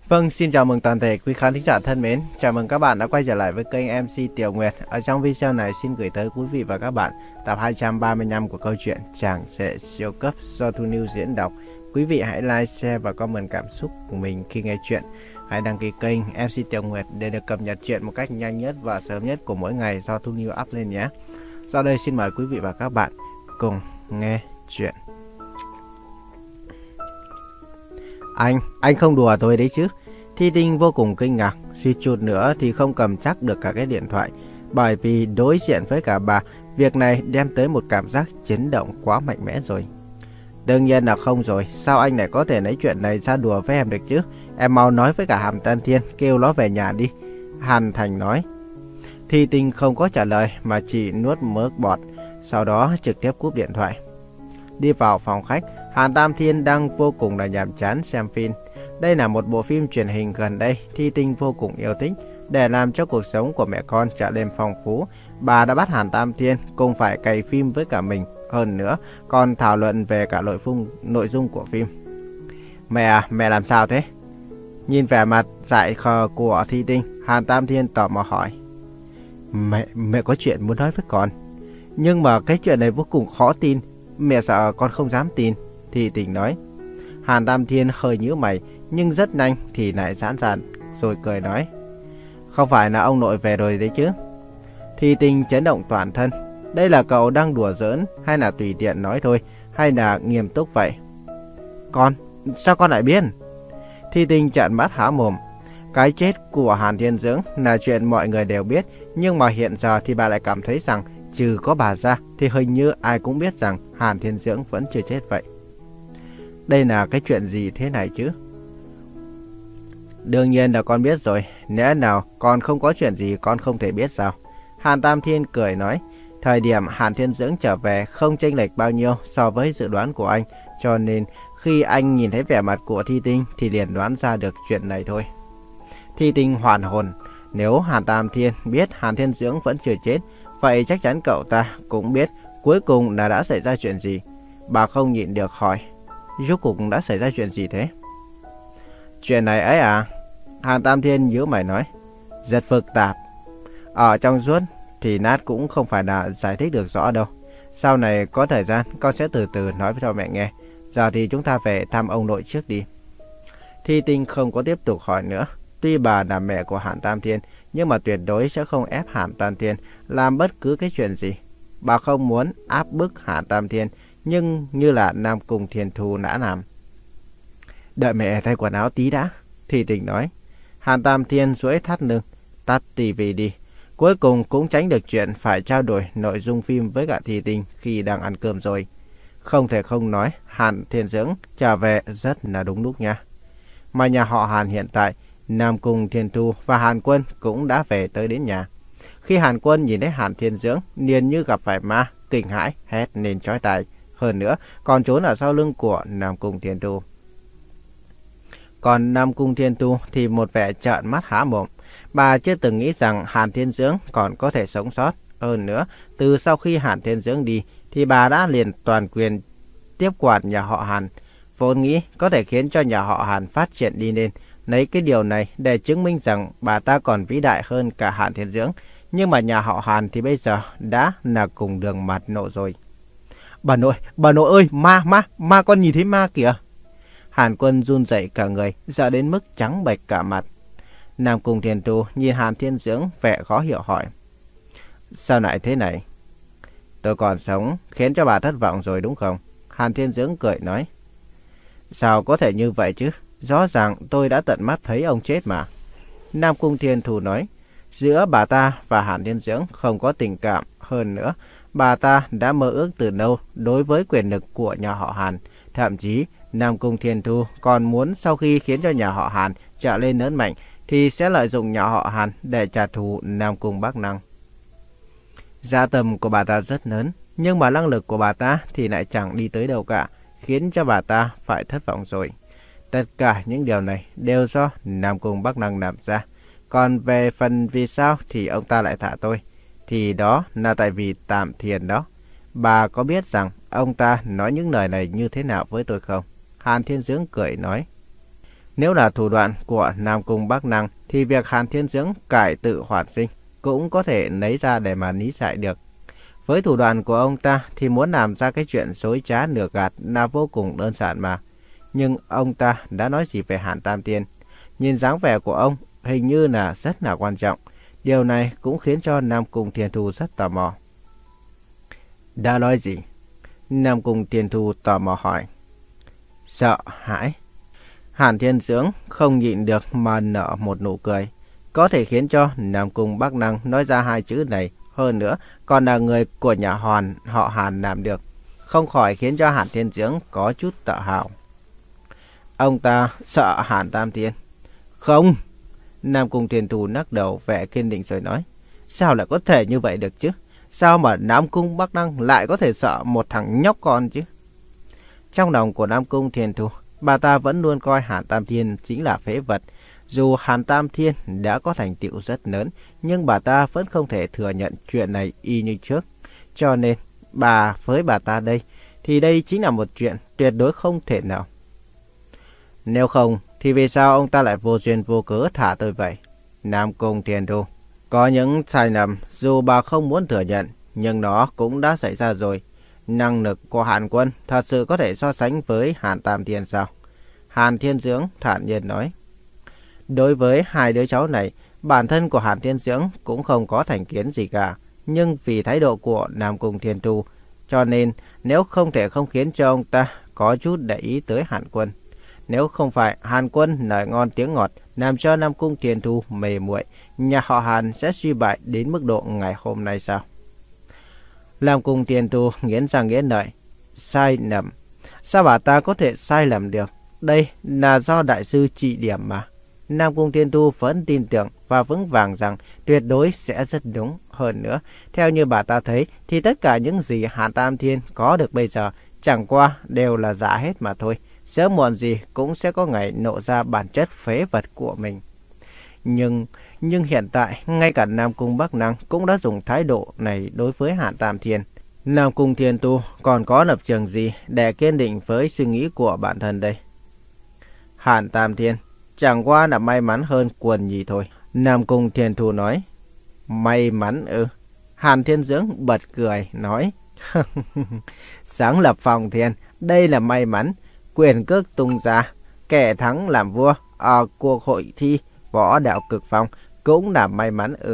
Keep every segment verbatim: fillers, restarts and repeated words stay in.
Vâng, xin chào mừng toàn thể quý khán thính giả thân mến. Chào mừng các bạn đã quay trở lại với kênh em xê Tiểu Nguyệt. Ở trong video này xin gửi tới quý vị và các bạn tập hai trăm ba mươi lăm của câu chuyện Chàng Rể Siêu Cấp do Thu Niu diễn đọc. Quý vị hãy like, share và comment cảm xúc của mình khi nghe chuyện. Hãy đăng ký kênh em xê Tiểu Nguyệt để được cập nhật chuyện một cách nhanh nhất và sớm nhất của mỗi ngày do Thu Niu up lên nhé. Sau đây xin mời quý vị và các bạn cùng nghe chuyện. Anh, anh không đùa tôi đấy chứ? Thi Tinh vô cùng kinh ngạc, suýt chút nữa thì không cầm chắc được cả cái điện thoại. Bởi vì đối diện với cả bà, việc này đem tới một cảm giác chấn động quá mạnh mẽ rồi. Đương nhiên là không rồi, sao anh lại có thể lấy chuyện này ra đùa với em được chứ? Em mau nói với cả Hàm Tân Thiên, kêu nó về nhà đi. Hàn Thành nói. Thi Tinh không có trả lời mà chỉ nuốt mớ bọt, sau đó trực tiếp cúp điện thoại. Đi vào phòng khách, Hàn Tam Thiên đang vô cùng là nhàm chán xem phim. Đây là một bộ phim truyền hình gần đây Thi Tinh vô cùng yêu thích. Để làm cho cuộc sống của mẹ con trở nên phong phú, bà đã bắt Hàn Tam Thiên cùng phải cày phim với cả mình. Hơn nữa, còn thảo luận về cả nội dung, nội dung của phim. Mẹ à, mẹ làm sao thế? Nhìn vẻ mặt dại khờ của Thi Tinh, Hàn Tam Thiên tò mò hỏi. Mẹ, mẹ có chuyện muốn nói với con. Nhưng mà cái chuyện này vô cùng khó tin. Mẹ sợ con không dám tin. Thi Tinh nói. Hàn Tam Thiên hơi nhíu mày, nhưng rất nhanh thì lại giãn dàn rồi cười nói. Không phải là ông nội về rồi đấy chứ? Thi Tinh chấn động toàn thân. Đây là cậu đang đùa giỡn hay là tùy tiện nói thôi, hay là nghiêm túc vậy? Con, sao con lại biết? Thi Tinh trợn mắt há mồm. Cái chết của Hàn Thiên Dưỡng là chuyện mọi người đều biết, nhưng mà hiện giờ thì bà lại cảm thấy rằng trừ có bà ra thì hình như ai cũng biết rằng Hàn Thiên Dưỡng vẫn chưa chết vậy. Đây là cái chuyện gì thế này chứ? Đương nhiên là con biết rồi. Lẽ nào con không có chuyện gì con không thể biết sao? Hàn Tam Thiên cười nói. Thời điểm Hàn Thiên Dưỡng trở về không chênh lệch bao nhiêu so với dự đoán của anh. Cho nên khi anh nhìn thấy vẻ mặt của Thi Tinh thì liền đoán ra được chuyện này thôi. Thi Tinh hoàn hồn. Nếu Hàn Tam Thiên biết Hàn Thiên Dưỡng vẫn chưa chết, vậy chắc chắn cậu ta cũng biết cuối cùng là đã xảy ra chuyện gì. Bà không nhịn được hỏi. Rốt cuộc đã xảy ra chuyện gì thế? Chuyện này ấy à? Hàn Tam Thiên nhíu mày nói. Rất phức tạp. Ở trong suốt thì Nát cũng không phải là giải thích được rõ đâu. Sau này có thời gian con sẽ từ từ nói cho mẹ nghe. Giờ thì chúng ta về thăm ông nội trước đi. Thi Tinh không có tiếp tục hỏi nữa. Tuy bà là mẹ của Hàn Tam Thiên, nhưng mà tuyệt đối sẽ không ép Hàn Tam Thiên làm bất cứ cái chuyện gì. Bà không muốn áp bức Hàn Tam Thiên, nhưng như là Nam Cung Thiên Thu đã làm. Đợi mẹ thay quần áo tí đã, Thi Tinh nói. Hàn Tam Thiên duỗi thắt lưng, tắt tivi đi. Cuối cùng cũng tránh được chuyện phải trao đổi nội dung phim với cả Thi Tinh khi đang ăn cơm rồi. Không thể không nói, Hàn Thiên Dưỡng trở về rất là đúng lúc nha. Mà nhà họ Hàn hiện tại, Nam Cung Thiên Thu và Hàn Quân cũng đã về tới đến nhà. Khi Hàn Quân nhìn thấy Hàn Thiên Dưỡng, liền như gặp phải ma, kinh hãi, hét lên chói tai. Hơn nữa, còn trốn ở sau lưng của Nam Cung Thiên Thu. Còn Nam Cung Thiên Thu thì một vẻ trợn mắt há mồm. Bà chưa từng nghĩ rằng Hàn Thiên Dưỡng còn có thể sống sót. Hơn nữa, từ sau khi Hàn Thiên Dưỡng đi, thì bà đã liền toàn quyền tiếp quản nhà họ Hàn. Vốn nghĩ có thể khiến cho nhà họ Hàn phát triển đi lên. Lấy cái điều này để chứng minh rằng bà ta còn vĩ đại hơn cả Hàn Thiên Dưỡng. Nhưng mà nhà họ Hàn thì bây giờ đã là cùng đường mặt nộ rồi. Bà nội, bà nội ơi, ma, ma, ma con nhìn thấy ma kìa. Hàn Quân run rẩy cả người, sợ đến mức trắng bệch cả mặt. Nam Cung Thiên Thu nhìn Hàn Thiên Dưỡng vẻ khó hiểu hỏi. Sao lại thế này? Tôi còn sống, khiến cho bà thất vọng rồi đúng không? Hàn Thiên Dưỡng cười nói. Sao có thể như vậy chứ? Rõ ràng tôi đã tận mắt thấy ông chết mà. Nam Cung Thiên Thu nói. Giữa bà ta và Hàn Thiên Dưỡng không có tình cảm. Hơn nữa, bà ta đã mơ ước từ lâu đối với quyền lực của nhà họ Hàn. Thậm chí, Nam Cung Thiên Thu còn muốn sau khi khiến cho nhà họ Hàn trở lên lớn mạnh, thì sẽ lợi dụng nhà họ Hàn để trả thù Nam Cung Bắc Năng. Dạ tâm của bà ta rất lớn, nhưng mà năng lực của bà ta thì lại chẳng đi tới đâu cả, khiến cho bà ta phải thất vọng rồi. Tất cả những điều này đều do Nam Cung Bắc Năng làm ra. Còn về phần vì sao thì ông ta lại thả tôi, thì đó là tại vì Tạm Thiền đó. Bà có biết rằng ông ta nói những lời này như thế nào với tôi không? Hàn Thiên Dưỡng cười nói. Nếu là thủ đoạn của Nam Cung Bắc Năng thì việc Hàn Thiên Dưỡng cải tự hoàn sinh cũng có thể lấy ra để mà lý giải được. Với thủ đoạn của ông ta thì muốn làm ra cái chuyện dối trá nửa gạt là vô cùng đơn giản mà. Nhưng ông ta đã nói gì về Hàn Tam Thiên? Nhìn dáng vẻ của ông hình như là rất là quan trọng. Điều này cũng khiến cho Nam Cung Thiên Thu rất tò mò. Đã nói gì? Nam Cung Thiên Thu tò mò hỏi. Sợ hãi. Hàn Thiên Dưỡng không nhịn được mà nở một nụ cười. Có thể khiến cho Nam Cung Bắc Năng nói ra hai chữ này, hơn nữa còn là người của nhà Hoàn họ Hàn làm được, không khỏi khiến cho Hàn Thiên Dưỡng có chút tự hào. Ông ta sợ Hàn Tam Thiên. Không. Nam Cung Thiên Thu lắc đầu vẻ kiên định rồi nói. Sao lại có thể như vậy được chứ? Sao mà Nam Cung Bắc Năng lại có thể sợ một thằng nhóc con chứ? Trong lòng của Nam Cung Thiên Thu, bà ta vẫn luôn coi Hàn Tam Thiên chính là phế vật. Dù Hàn Tam Thiên đã có thành tựu rất lớn, nhưng bà ta vẫn không thể thừa nhận chuyện này y như trước. Cho nên, bà với bà ta đây, thì đây chính là một chuyện tuyệt đối không thể nào. Nếu không, thì vì sao ông ta lại vô duyên vô cớ thả tôi vậy? Nam Cung Thiên Thu, có những sai lầm dù bà không muốn thừa nhận, nhưng nó cũng đã xảy ra rồi. Năng lực của Hàn Quân thật sự có thể so sánh với Hàn Tam Thiên sao? Hàn Thiên Dưỡng thản nhiên nói. Đối với hai đứa cháu này, bản thân của Hàn Thiên Dưỡng cũng không có thành kiến gì cả. Nhưng vì thái độ của Nam Cung Thiên Thu, cho nên nếu không thể không khiến cho ông ta có chút để ý tới Hàn Quân. Nếu không phải Hàn Quân lời ngon tiếng ngọt làm cho Nam Cung Thiên Thu mê muội, nhà họ Hàn sẽ suy bại đến mức độ ngày hôm nay sao? Nam Cung Thiên Thu nghiến răng nghiến lợi. Sai lầm? Sao bà ta có thể sai lầm được? Đây là do đại sư chỉ điểm mà. Nam Cung Thiên Thu vẫn tin tưởng và vững vàng rằng tuyệt đối sẽ rất đúng. Hơn nữa, theo như bà ta thấy thì tất cả những gì Hàn Tam Thiên có được bây giờ chẳng qua đều là giả hết mà thôi. Sớm muộn gì cũng sẽ có ngày nộ ra bản chất phế vật của mình. Nhưng, nhưng hiện tại, ngay cả Nam Cung Bắc Năng cũng đã dùng thái độ này đối với Hàn Tam Thiên. Nam Cung Thiên Thu còn có lập trường gì để kiên định với suy nghĩ của bản thân đây? Hàn Tam Thiên chẳng qua là may mắn hơn Quần Nhi thôi. Nam Cung Thiên Thu nói. May mắn ư? Hàn Thiên Dưỡng bật cười nói. Sáng lập Phong Thiên, đây là may mắn. Quyền cước tung ra, kẻ thắng làm vua ở cuộc hội thi võ đạo cực phong cũng là may mắn ư?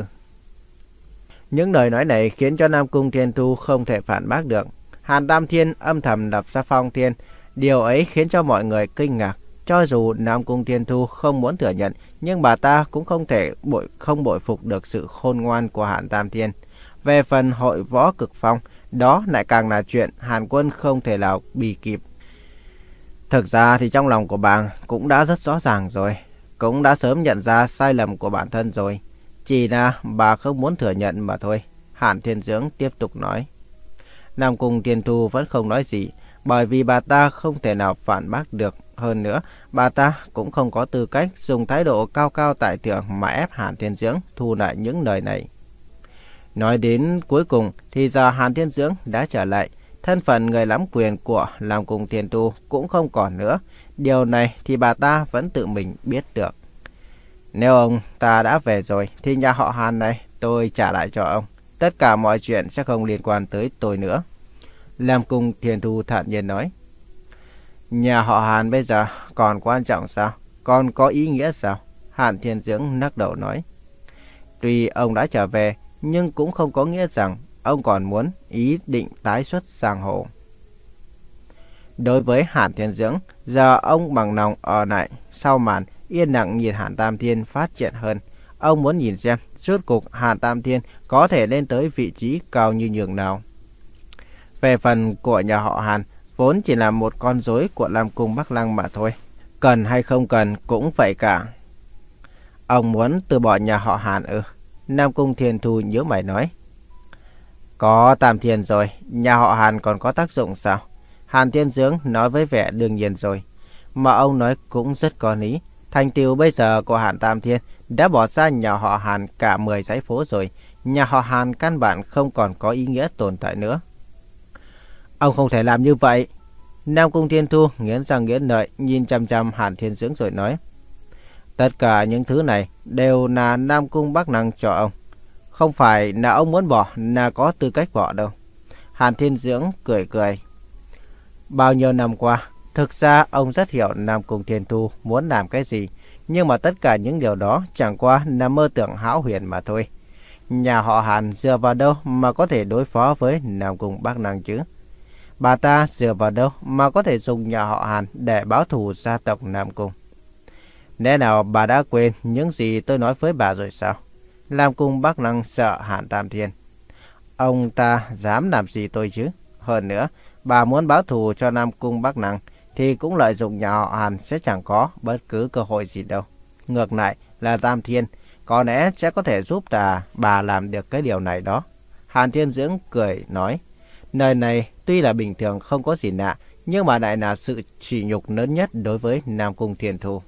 Những lời nói này khiến cho Nam Cung Thiên Thu không thể phản bác được. Hàn Tam Thiên âm thầm lập ra Phong Thiên, điều ấy khiến cho mọi người kinh ngạc. Cho dù Nam Cung Thiên Thu không muốn thừa nhận, nhưng bà ta cũng không thể bội không bội phục được sự khôn ngoan của Hàn Tam Thiên. Về phần hội võ cực phong, đó lại càng là chuyện Hàn Quân không thể nào bì kịp. Thực ra thì trong lòng của bà cũng đã rất rõ ràng rồi, cũng đã sớm nhận ra sai lầm của bản thân rồi. Chỉ là bà không muốn thừa nhận mà thôi. Hàn Thiên Dưỡng tiếp tục nói. Nam Cung Thiên Thu vẫn không nói gì, bởi vì bà ta không thể nào phản bác được. Hơn nữa, bà ta cũng không có tư cách dùng thái độ cao cao tại thượng mà ép Hàn Thiên Dưỡng thu lại những lời này. Nói đến cuối cùng thì giờ Hàn Thiên Dưỡng đã trở lại. Thân phận người nắm quyền của Nam Cung Thiên Thu cũng không còn nữa. Điều này thì bà ta vẫn tự mình biết được. Nếu ông ta đã về rồi thì nhà họ Hàn này tôi trả lại cho ông. Tất cả mọi chuyện sẽ không liên quan tới tôi nữa. Nam Cung Thiên Thu thản nhiên nói. Nhà họ Hàn bây giờ còn quan trọng sao? Còn có ý nghĩa sao? Hàn Thiên Dưỡng lắc đầu nói. Tuy ông đã trở về, nhưng cũng không có nghĩa rằng ông còn muốn ý định tái xuất giang hồ. Đối với Hàn Thiên Dưỡng, giờ ông bằng lòng ở lại sau màn, yên lặng nhìn Hàn Tam Thiên phát triển hơn. Ông muốn nhìn xem rốt cuộc Hàn Tam Thiên có thể lên tới vị trí cao như nhường nào. Về phần của nhà họ Hàn, vốn chỉ là một con rối của Nam Cung Bắc Lăng mà thôi. Cần hay không cần cũng vậy cả. Ông muốn từ bỏ nhà họ Hàn ư? Nam Cung Thiên Thu nhíu mày nói. Có Tam Thiên rồi, nhà họ Hàn còn có tác dụng sao? Hàn Thiên Dưỡng nói với vẻ đương nhiên rồi. Mà ông nói cũng rất có lý. Thành tựu bây giờ của Hàn Tam Thiên đã bỏ xa nhà họ Hàn cả mười dãy phố rồi. Nhà họ Hàn căn bản không còn có ý nghĩa tồn tại nữa. Ông không thể làm như vậy. Nam Cung Thiên Thu nghiến răng nghiến lợi nhìn chăm chăm Hàn Thiên Dưỡng rồi nói. Tất cả những thứ này đều là Nam Cung Bắc Năng cho ông. Không phải là ông muốn bỏ là có tư cách bỏ đâu. Hàn Thiên Dưỡng cười cười. Bao nhiêu năm qua, thực ra ông rất hiểu Nam Cung Thiên Thu muốn làm cái gì. Nhưng mà tất cả những điều đó chẳng qua là mơ tưởng hão huyền mà thôi. Nhà họ Hàn dựa vào đâu mà có thể đối phó với Nam Cung Bắc Năng chứ? Bà ta dựa vào đâu mà có thể dùng nhà họ Hàn để báo thù gia tộc Nam Cung? Lẽ nào bà đã quên những gì tôi nói với bà rồi sao? Nam Cung Bắc Năng sợ Hàn Tam Thiên. Ông ta dám làm gì tôi chứ? Hơn nữa, bà muốn báo thù cho Nam Cung Bắc Năng thì cũng lợi dụng nhà họ Hàn sẽ chẳng có bất cứ cơ hội gì đâu. Ngược lại là Tam Thiên có lẽ sẽ có thể giúp ta bà làm được cái điều này đó. Hàn Thiên Dưỡng cười nói. Nơi này tuy là bình thường không có gì lạ, nhưng mà lại là sự sỉ nhục lớn nhất đối với Nam Cung Thiên Thu.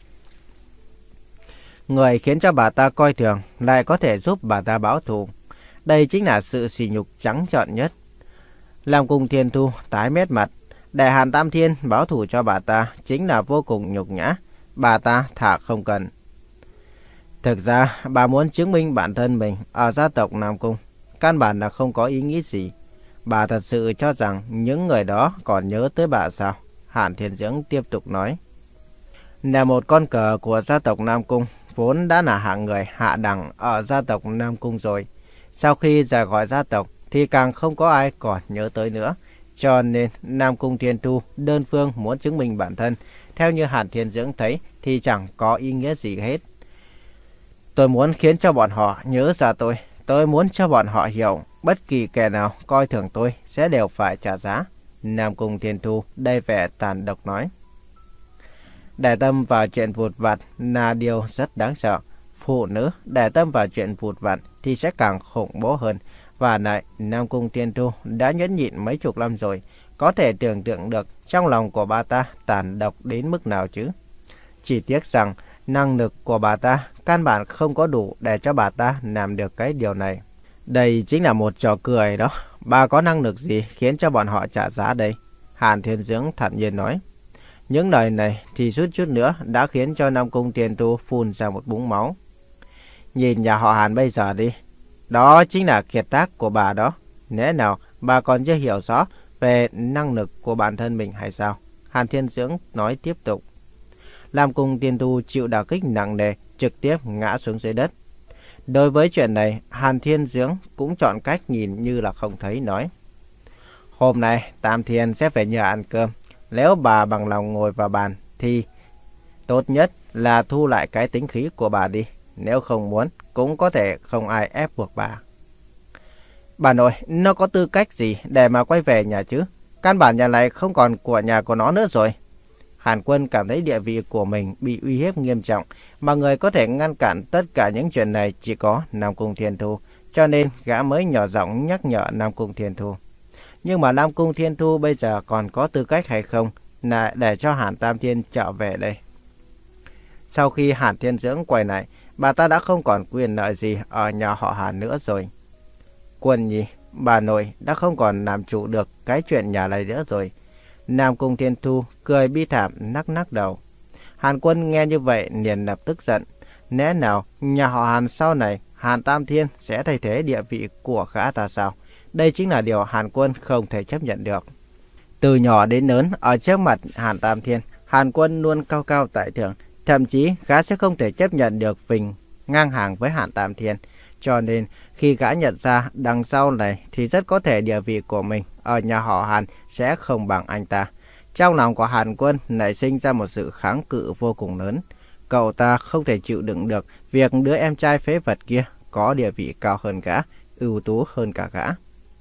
Người khiến cho bà ta coi thường lại có thể giúp bà ta báo thù. Đây chính là sự sỉ nhục trắng trợn nhất. Nam Cung Thiên Thu tái mét mặt. Để Hàn Tam Thiên báo thù cho bà ta chính là vô cùng nhục nhã. Bà ta thà không cần. Thực ra bà muốn chứng minh bản thân mình ở gia tộc Nam Cung. Căn bản là không có ý nghĩ gì. Bà thật sự cho rằng những người đó còn nhớ tới bà sao? Hàn Thiên Dưỡng tiếp tục nói. Là một con cờ của gia tộc Nam Cung, vốn đã là hạng người hạ đẳng ở gia tộc Nam Cung rồi. Sau khi rời khỏi gia tộc thì càng không có ai còn nhớ tới nữa. Cho nên Nam Cung Thiên Thu đơn phương muốn chứng minh bản thân. Theo như Hàn Thiên Dưỡng thấy thì chẳng có ý nghĩa gì hết. Tôi muốn khiến cho bọn họ nhớ ra tôi. Tôi muốn cho bọn họ hiểu bất kỳ kẻ nào coi thường tôi sẽ đều phải trả giá. Nam Cung Thiên Thu đầy vẻ tàn độc nói. Để tâm vào chuyện vụt vặt là điều rất đáng sợ. Phụ nữ để tâm vào chuyện vụt vặt thì sẽ càng khủng bố hơn. Và lại Nam Cung Thiên Thu đã nhẫn nhịn mấy chục năm rồi. Có thể tưởng tượng được trong lòng của bà ta tàn độc đến mức nào chứ. Chỉ tiếc rằng năng lực của bà ta căn bản không có đủ để cho bà ta làm được cái điều này. Đây chính là một trò cười đó. Bà có năng lực gì khiến cho bọn họ trả giá đây? Hàn Thiên Dưỡng thản nhiên nói. Những lời này thì suýt chút nữa đã khiến cho Nam Cung Thiên Thu phun ra một búng máu. Nhìn nhà họ Hàn bây giờ đi. Đó chính là kiệt tác của bà đó. Lẽ nào bà còn chưa hiểu rõ về năng lực của bản thân mình hay sao? Hàn Thiên Dưỡng nói tiếp tục. Nam Cung Thiên Thu chịu đả kích nặng nề, trực tiếp ngã xuống dưới đất. Đối với chuyện này, Hàn Thiên Dưỡng cũng chọn cách nhìn như là không thấy nói. Hôm nay Tam Thiên sẽ phải nhờ ăn cơm. Nếu bà bằng lòng ngồi vào bàn thì tốt nhất là thu lại cái tính khí của bà đi. Nếu không muốn cũng có thể không ai ép buộc bà. Bà nội, nó có tư cách gì để mà quay về nhà chứ? Căn bản nhà này không còn của nhà của nó nữa rồi. Hàn Quân cảm thấy địa vị của mình bị uy hiếp nghiêm trọng, mà người có thể ngăn cản tất cả những chuyện này chỉ có Nam Cung Thiên Thu, cho nên gã mới nhỏ giọng nhắc nhở Nam Cung Thiên Thu. Nhưng mà Nam Cung Thiên Thu bây giờ còn có tư cách hay không là để cho Hàn Tam Thiên trở về đây? Sau khi Hàn Thiên Dưỡng quay lại, bà ta đã không còn quyền lợi gì ở nhà họ Hàn nữa rồi. Quân nhi, bà nội đã không còn làm chủ được cái chuyện nhà này nữa rồi. Nam Cung Thiên Thu cười bi thảm nắc nắc đầu. Hàn Quân nghe như vậy liền lập tức giận. Lẽ nào nhà họ Hàn sau này Hàn Tam Thiên sẽ thay thế địa vị của gã ta sao? Đây chính là điều Hàn Quân không thể chấp nhận được. Từ nhỏ đến lớn ở trước mặt Hàn Tam Thiên, Hàn Quân luôn cao cao tại thượng. Thậm chí gã sẽ không thể chấp nhận được mình ngang hàng với Hàn Tam Thiên. Cho nên khi gã nhận ra đằng sau này thì rất có thể địa vị của mình ở nhà họ Hàn sẽ không bằng anh ta. Trong lòng của Hàn Quân nảy sinh ra một sự kháng cự vô cùng lớn. Cậu ta không thể chịu đựng được việc đứa em trai phế vật kia có địa vị cao hơn gã, ưu tú hơn cả gã.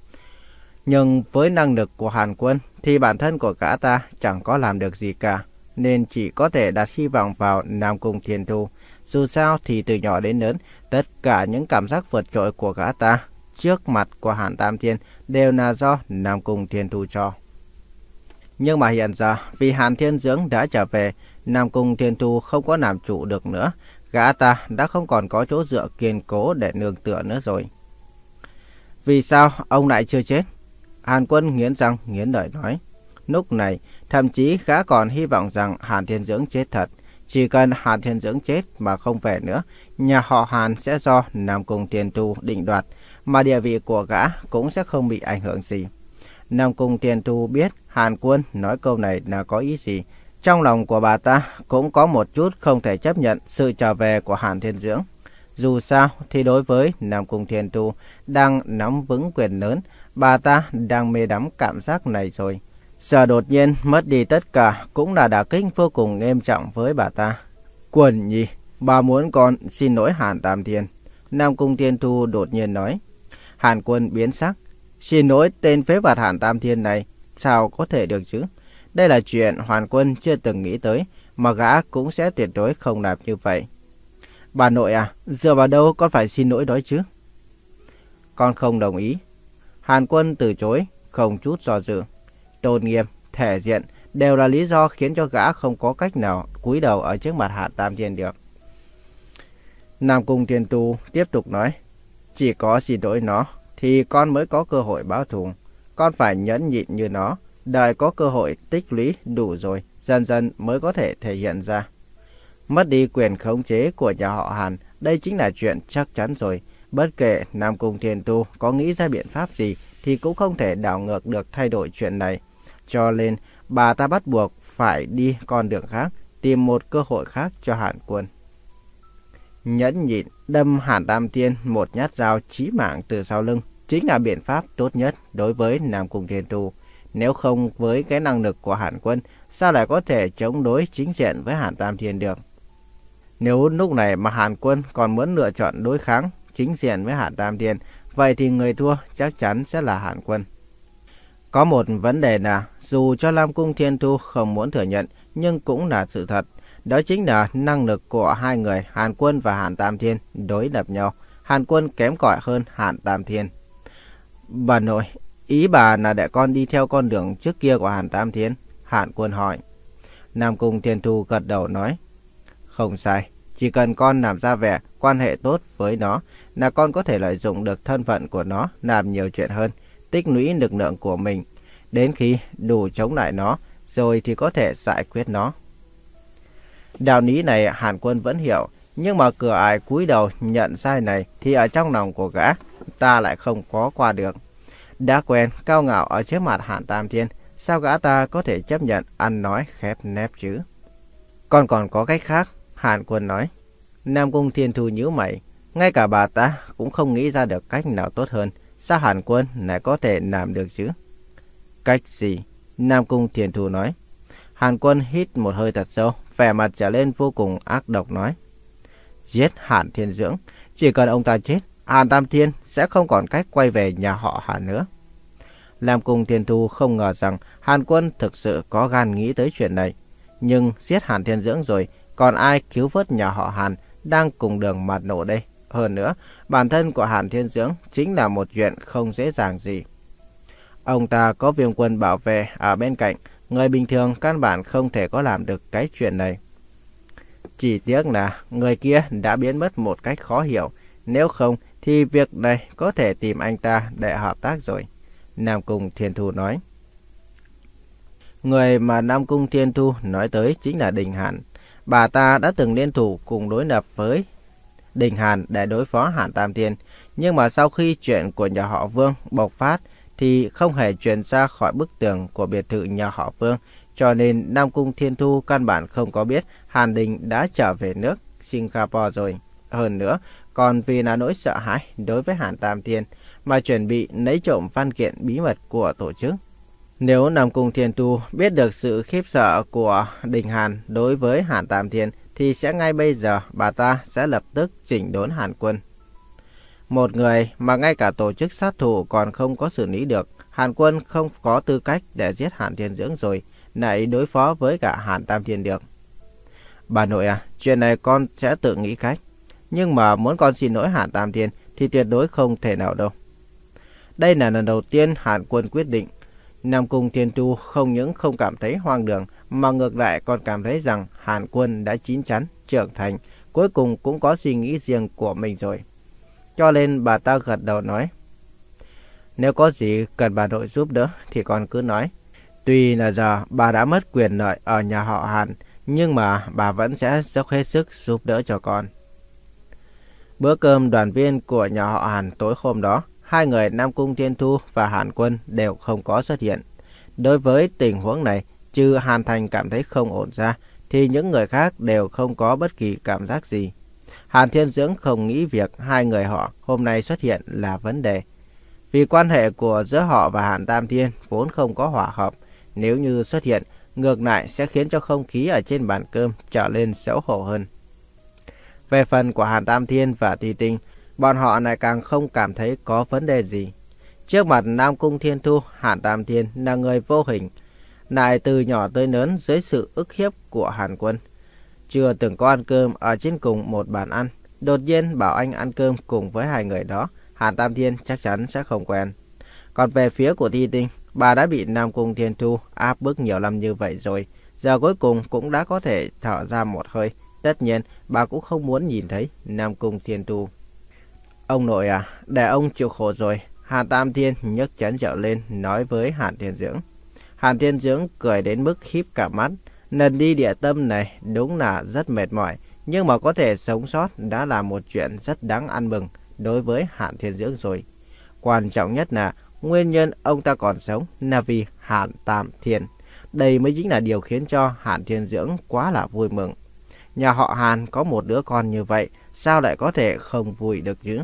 Nhưng với năng lực của Hàn Quân thì bản thân của gã ta chẳng có làm được gì cả, nên chỉ có thể đặt hy vọng vào Nam Cung Thiên Thu. Dù sao thì từ nhỏ đến lớn, tất cả những cảm giác vượt trội của gã ta trước mặt của Hàn Tam Thiên đều là do Nam Cung Thiên Thu cho. Nhưng mà hiện giờ vì Hàn Thiên Dưỡng đã trở về, Nam Cung Thiên Thu không có làm chủ được nữa. Gã ta đã không còn có chỗ dựa kiên cố để nương tựa nữa rồi. Vì sao ông lại chưa chết? Hàn Quân nghiến răng nghiến lợi nói. Lúc này thậm chí gã còn hy vọng rằng Hàn Thiên Dưỡng chết thật. Chỉ cần Hàn Thiên Dưỡng chết mà không về nữa, nhà họ Hàn sẽ do Nam Cung Thiên Tu định đoạt, mà địa vị của gã cũng sẽ không bị ảnh hưởng gì. Nam Cung Thiên Tu biết Hàn Quân nói câu này là có ý gì. Trong lòng của bà ta cũng có một chút không thể chấp nhận sự trở về của Hàn Thiên Dưỡng. Dù sao thì đối với Nam Cung Thiên Tu đang nắm vững quyền lớn, bà ta đang mê đắm cảm giác này rồi. Giờ đột nhiên mất đi tất cả cũng là đả kích vô cùng nghiêm trọng với bà ta. Quân nhi, bà muốn con xin lỗi Hàn Tam Thiên. Nam Cung Thiên Tu đột nhiên nói. Hàn Quân biến sắc. Xin lỗi tên phế vật Hàn Tam Thiên này, sao có thể được chứ? Đây là chuyện Hoàn Quân chưa từng nghĩ tới, mà gã cũng sẽ tuyệt đối không làm như vậy. Bà nội à, dựa vào đâu con phải xin lỗi đó chứ? Con không đồng ý. Hàn Quân từ chối, không chút do dự. Tôn nghiêm, thể diện đều là lý do khiến cho gã không có cách nào cúi đầu ở trước mặt Hàn Tam Thiên được. Nam Cung Thiên Tu tiếp tục nói. Chỉ có xin lỗi nó thì con mới có cơ hội báo thù. Con phải nhẫn nhịn như nó, đợi có cơ hội tích lũy đủ rồi, dần dần mới có thể thể hiện ra. Mất đi quyền khống chế của nhà họ Hàn, đây chính là chuyện chắc chắn rồi. Bất kể Nam Cung Thiên Tu có nghĩ ra biện pháp gì thì cũng không thể đảo ngược được thay đổi chuyện này. Cho nên bà ta bắt buộc phải đi con đường khác, tìm một cơ hội khác cho Hàn Quân. Nhẫn nhịn đâm Hàn Tam Thiên một nhát dao chí mạng từ sau lưng chính là biện pháp tốt nhất đối với Nam Cung Thiên Tu. Nếu không, với cái năng lực của Hàn Quân, sao lại có thể chống đối chính diện với Hàn Tam Thiên được? Nếu lúc này mà Hàn Quân còn muốn lựa chọn đối kháng chính diện với Hàn Tam Thiên, vậy thì người thua chắc chắn sẽ là Hàn Quân. Có một vấn đề là, dù cho Nam Cung Thiên Tu không muốn thừa nhận, nhưng cũng là sự thật. Đó chính là năng lực của hai người Hàn Quân và Hàn Tam Thiên đối lập nhau. Hàn Quân kém cỏi hơn Hàn Tam Thiên. Bà nội, ý bà là để con đi theo con đường trước kia của Hàn Tam Thiên? Hàn Quân hỏi. Nam Cung Thiên Tu gật đầu nói. Không sai, chỉ cần con làm ra vẻ quan hệ tốt với nó là con có thể lợi dụng được thân phận của nó làm nhiều chuyện hơn, tích lũy lực lượng của mình. Đến khi đủ chống lại nó, rồi thì có thể giải quyết nó. Đạo lý này Hàn Quân vẫn hiểu, nhưng mà cửa ải cúi đầu nhận sai này thì ở trong lòng của gã ta lại không có qua được. Đã quen cao ngạo ở trước mặt Hàn Tam Thiên, sao gã ta có thể chấp nhận ăn nói khép nép chứ? Còn còn có cách khác, Hàn Quân nói. Nam Cung Thiên Tu nhíu mày, ngay cả bà ta cũng không nghĩ ra được cách nào tốt hơn. Sao Hàn Quân lại có thể làm được chứ? Cách gì? Nam Cung Thiên Tu nói. Hàn Quân hít một hơi thật sâu, vẻ mặt trở lên vô cùng ác độc nói. Giết Hàn Thiên Dưỡng, chỉ cần ông ta chết, Hàn Tam Thiên sẽ không còn cách quay về nhà họ Hàn nữa. Nam Cung Thiên Tu không ngờ rằng Hàn Quân thực sự có gan nghĩ tới chuyện này. Nhưng giết Hàn Thiên Dưỡng rồi, còn ai cứu vớt nhà họ Hàn đang cùng đường mạt nổ đây? Hơn nữa, bản thân của Hàn Thiên Dưỡng chính là một chuyện không dễ dàng gì. Ông ta có Viêm Quân bảo vệ ở bên cạnh, người bình thường căn bản không thể có làm được cái chuyện này. Chỉ tiếc là người kia đã biến mất một cách khó hiểu, nếu không thì việc này có thể tìm anh ta để hợp tác rồi. Nam Cung Thiên Tu nói. Người mà Nam Cung Thiên Tu nói tới chính là Đình Hàn. Bà ta đã từng liên thủ cùng đối lập với Đình Hàn để đối phó Hàn Tam Thiên. Nhưng mà sau khi chuyện của nhà họ Vương bộc phát thì không hề truyền ra khỏi bức tường của biệt thự nhà họ Vương. Cho nên Nam Cung Thiên Tu căn bản không có biết Hàn Đình đã trở về nước Singapore rồi. Hơn nữa, còn vì là nỗi sợ hãi đối với Hàn Tam Thiên mà chuẩn bị lấy trộm văn kiện bí mật của tổ chức. Nếu Nam Cung Thiên Tu biết được sự khiếp sợ của Đình Hàn đối với Hàn Tam Thiên thì sẽ ngay bây giờ bà ta sẽ lập tức chỉnh đốn Hàn Quân. Một người mà ngay cả tổ chức sát thủ còn không có xử lý được, Hàn Quân không có tư cách để giết Hàn Thiên Dưỡng rồi, lại đối phó với cả Hàn Tam Thiên được. Bà nội à, chuyện này con sẽ tự nghĩ cách. Nhưng mà muốn con xin lỗi Hàn Tam Thiên thì tuyệt đối không thể nào đâu. Đây là lần đầu tiên Hàn Quân quyết định. Nam Cung Thiên Tu không những không cảm thấy hoang đường mà ngược lại còn cảm thấy rằng Hàn Quân đã chín chắn, trưởng thành, cuối cùng cũng có suy nghĩ riêng của mình rồi. Cho nên bà ta gật đầu nói. Nếu có gì cần bà nội giúp đỡ thì con cứ nói. Tuy là giờ bà đã mất quyền lợi ở nhà họ Hàn, nhưng mà bà vẫn sẽ dốc hết sức giúp đỡ cho con. Bữa cơm đoàn viên của nhà họ Hàn tối hôm đó, hai người Nam Cung Thiên Thu và Hàn Quân đều không có xuất hiện. Đối với tình huống này, trừ Hàn Thành cảm thấy không ổn ra, thì những người khác đều không có bất kỳ cảm giác gì. Hàn Thiên Dưỡng không nghĩ việc hai người họ hôm nay xuất hiện là vấn đề. Vì quan hệ của giữa họ và Hàn Tam Thiên vốn không có hòa hợp, nếu như xuất hiện, ngược lại sẽ khiến cho không khí ở trên bàn cơm trở lên xấu hổ hơn. Về phần của Hàn Tam Thiên và Ti Tinh, bọn họ lại càng không cảm thấy có vấn đề gì. Trước mặt Nam Cung Thiên Thu, Hàn Tam Thiên là người vô hình, lại từ nhỏ tới lớn dưới sự ức hiếp của Hàn Quân. Chưa từng có ăn cơm ở trên cùng một bàn ăn, đột nhiên bảo anh ăn cơm cùng với hai người đó, Hàn Tam Thiên chắc chắn sẽ không quen. Còn về phía của Ti Tinh, bà đã bị Nam Cung Thiên Thu áp bức nhiều năm như vậy rồi, giờ cuối cùng cũng đã có thể thở ra một hơi. Tất nhiên, bà cũng không muốn nhìn thấy Nam Cung Thiên Thu. Ông nội à, để ông chịu khổ rồi. Hàn Tam Thiên nhấc chén rượu lên nói với Hàn Thiên Dưỡng. Hàn Thiên Dưỡng cười đến mức híp cả mắt. Lần đi địa tâm này đúng là rất mệt mỏi, nhưng mà có thể sống sót đã là một chuyện rất đáng ăn mừng đối với Hàn Thiên Dưỡng rồi. Quan trọng nhất là nguyên nhân ông ta còn sống là vì Hàn Tam Thiên. Đây mới chính là điều khiến cho Hàn Thiên Dưỡng quá là vui mừng. Nhà họ Hàn có một đứa con như vậy, sao lại có thể không vui được chứ?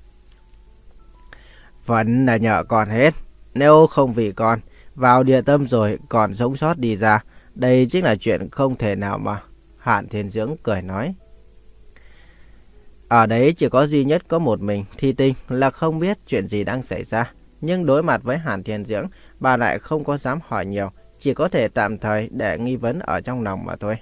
Vẫn là nhờ con hết. Nếu không vì con, vào địa tâm rồi còn sống sót đi ra, đây chính là chuyện không thể nào mà. Hàn Thiên Dưỡng cười nói. Ở đấy chỉ có duy nhất có một mình, Thi Tinh là không biết chuyện gì đang xảy ra. Nhưng đối mặt với Hàn Thiên Dưỡng, bà lại không có dám hỏi nhiều, chỉ có thể tạm thời để nghi vấn ở trong lòng mà thôi.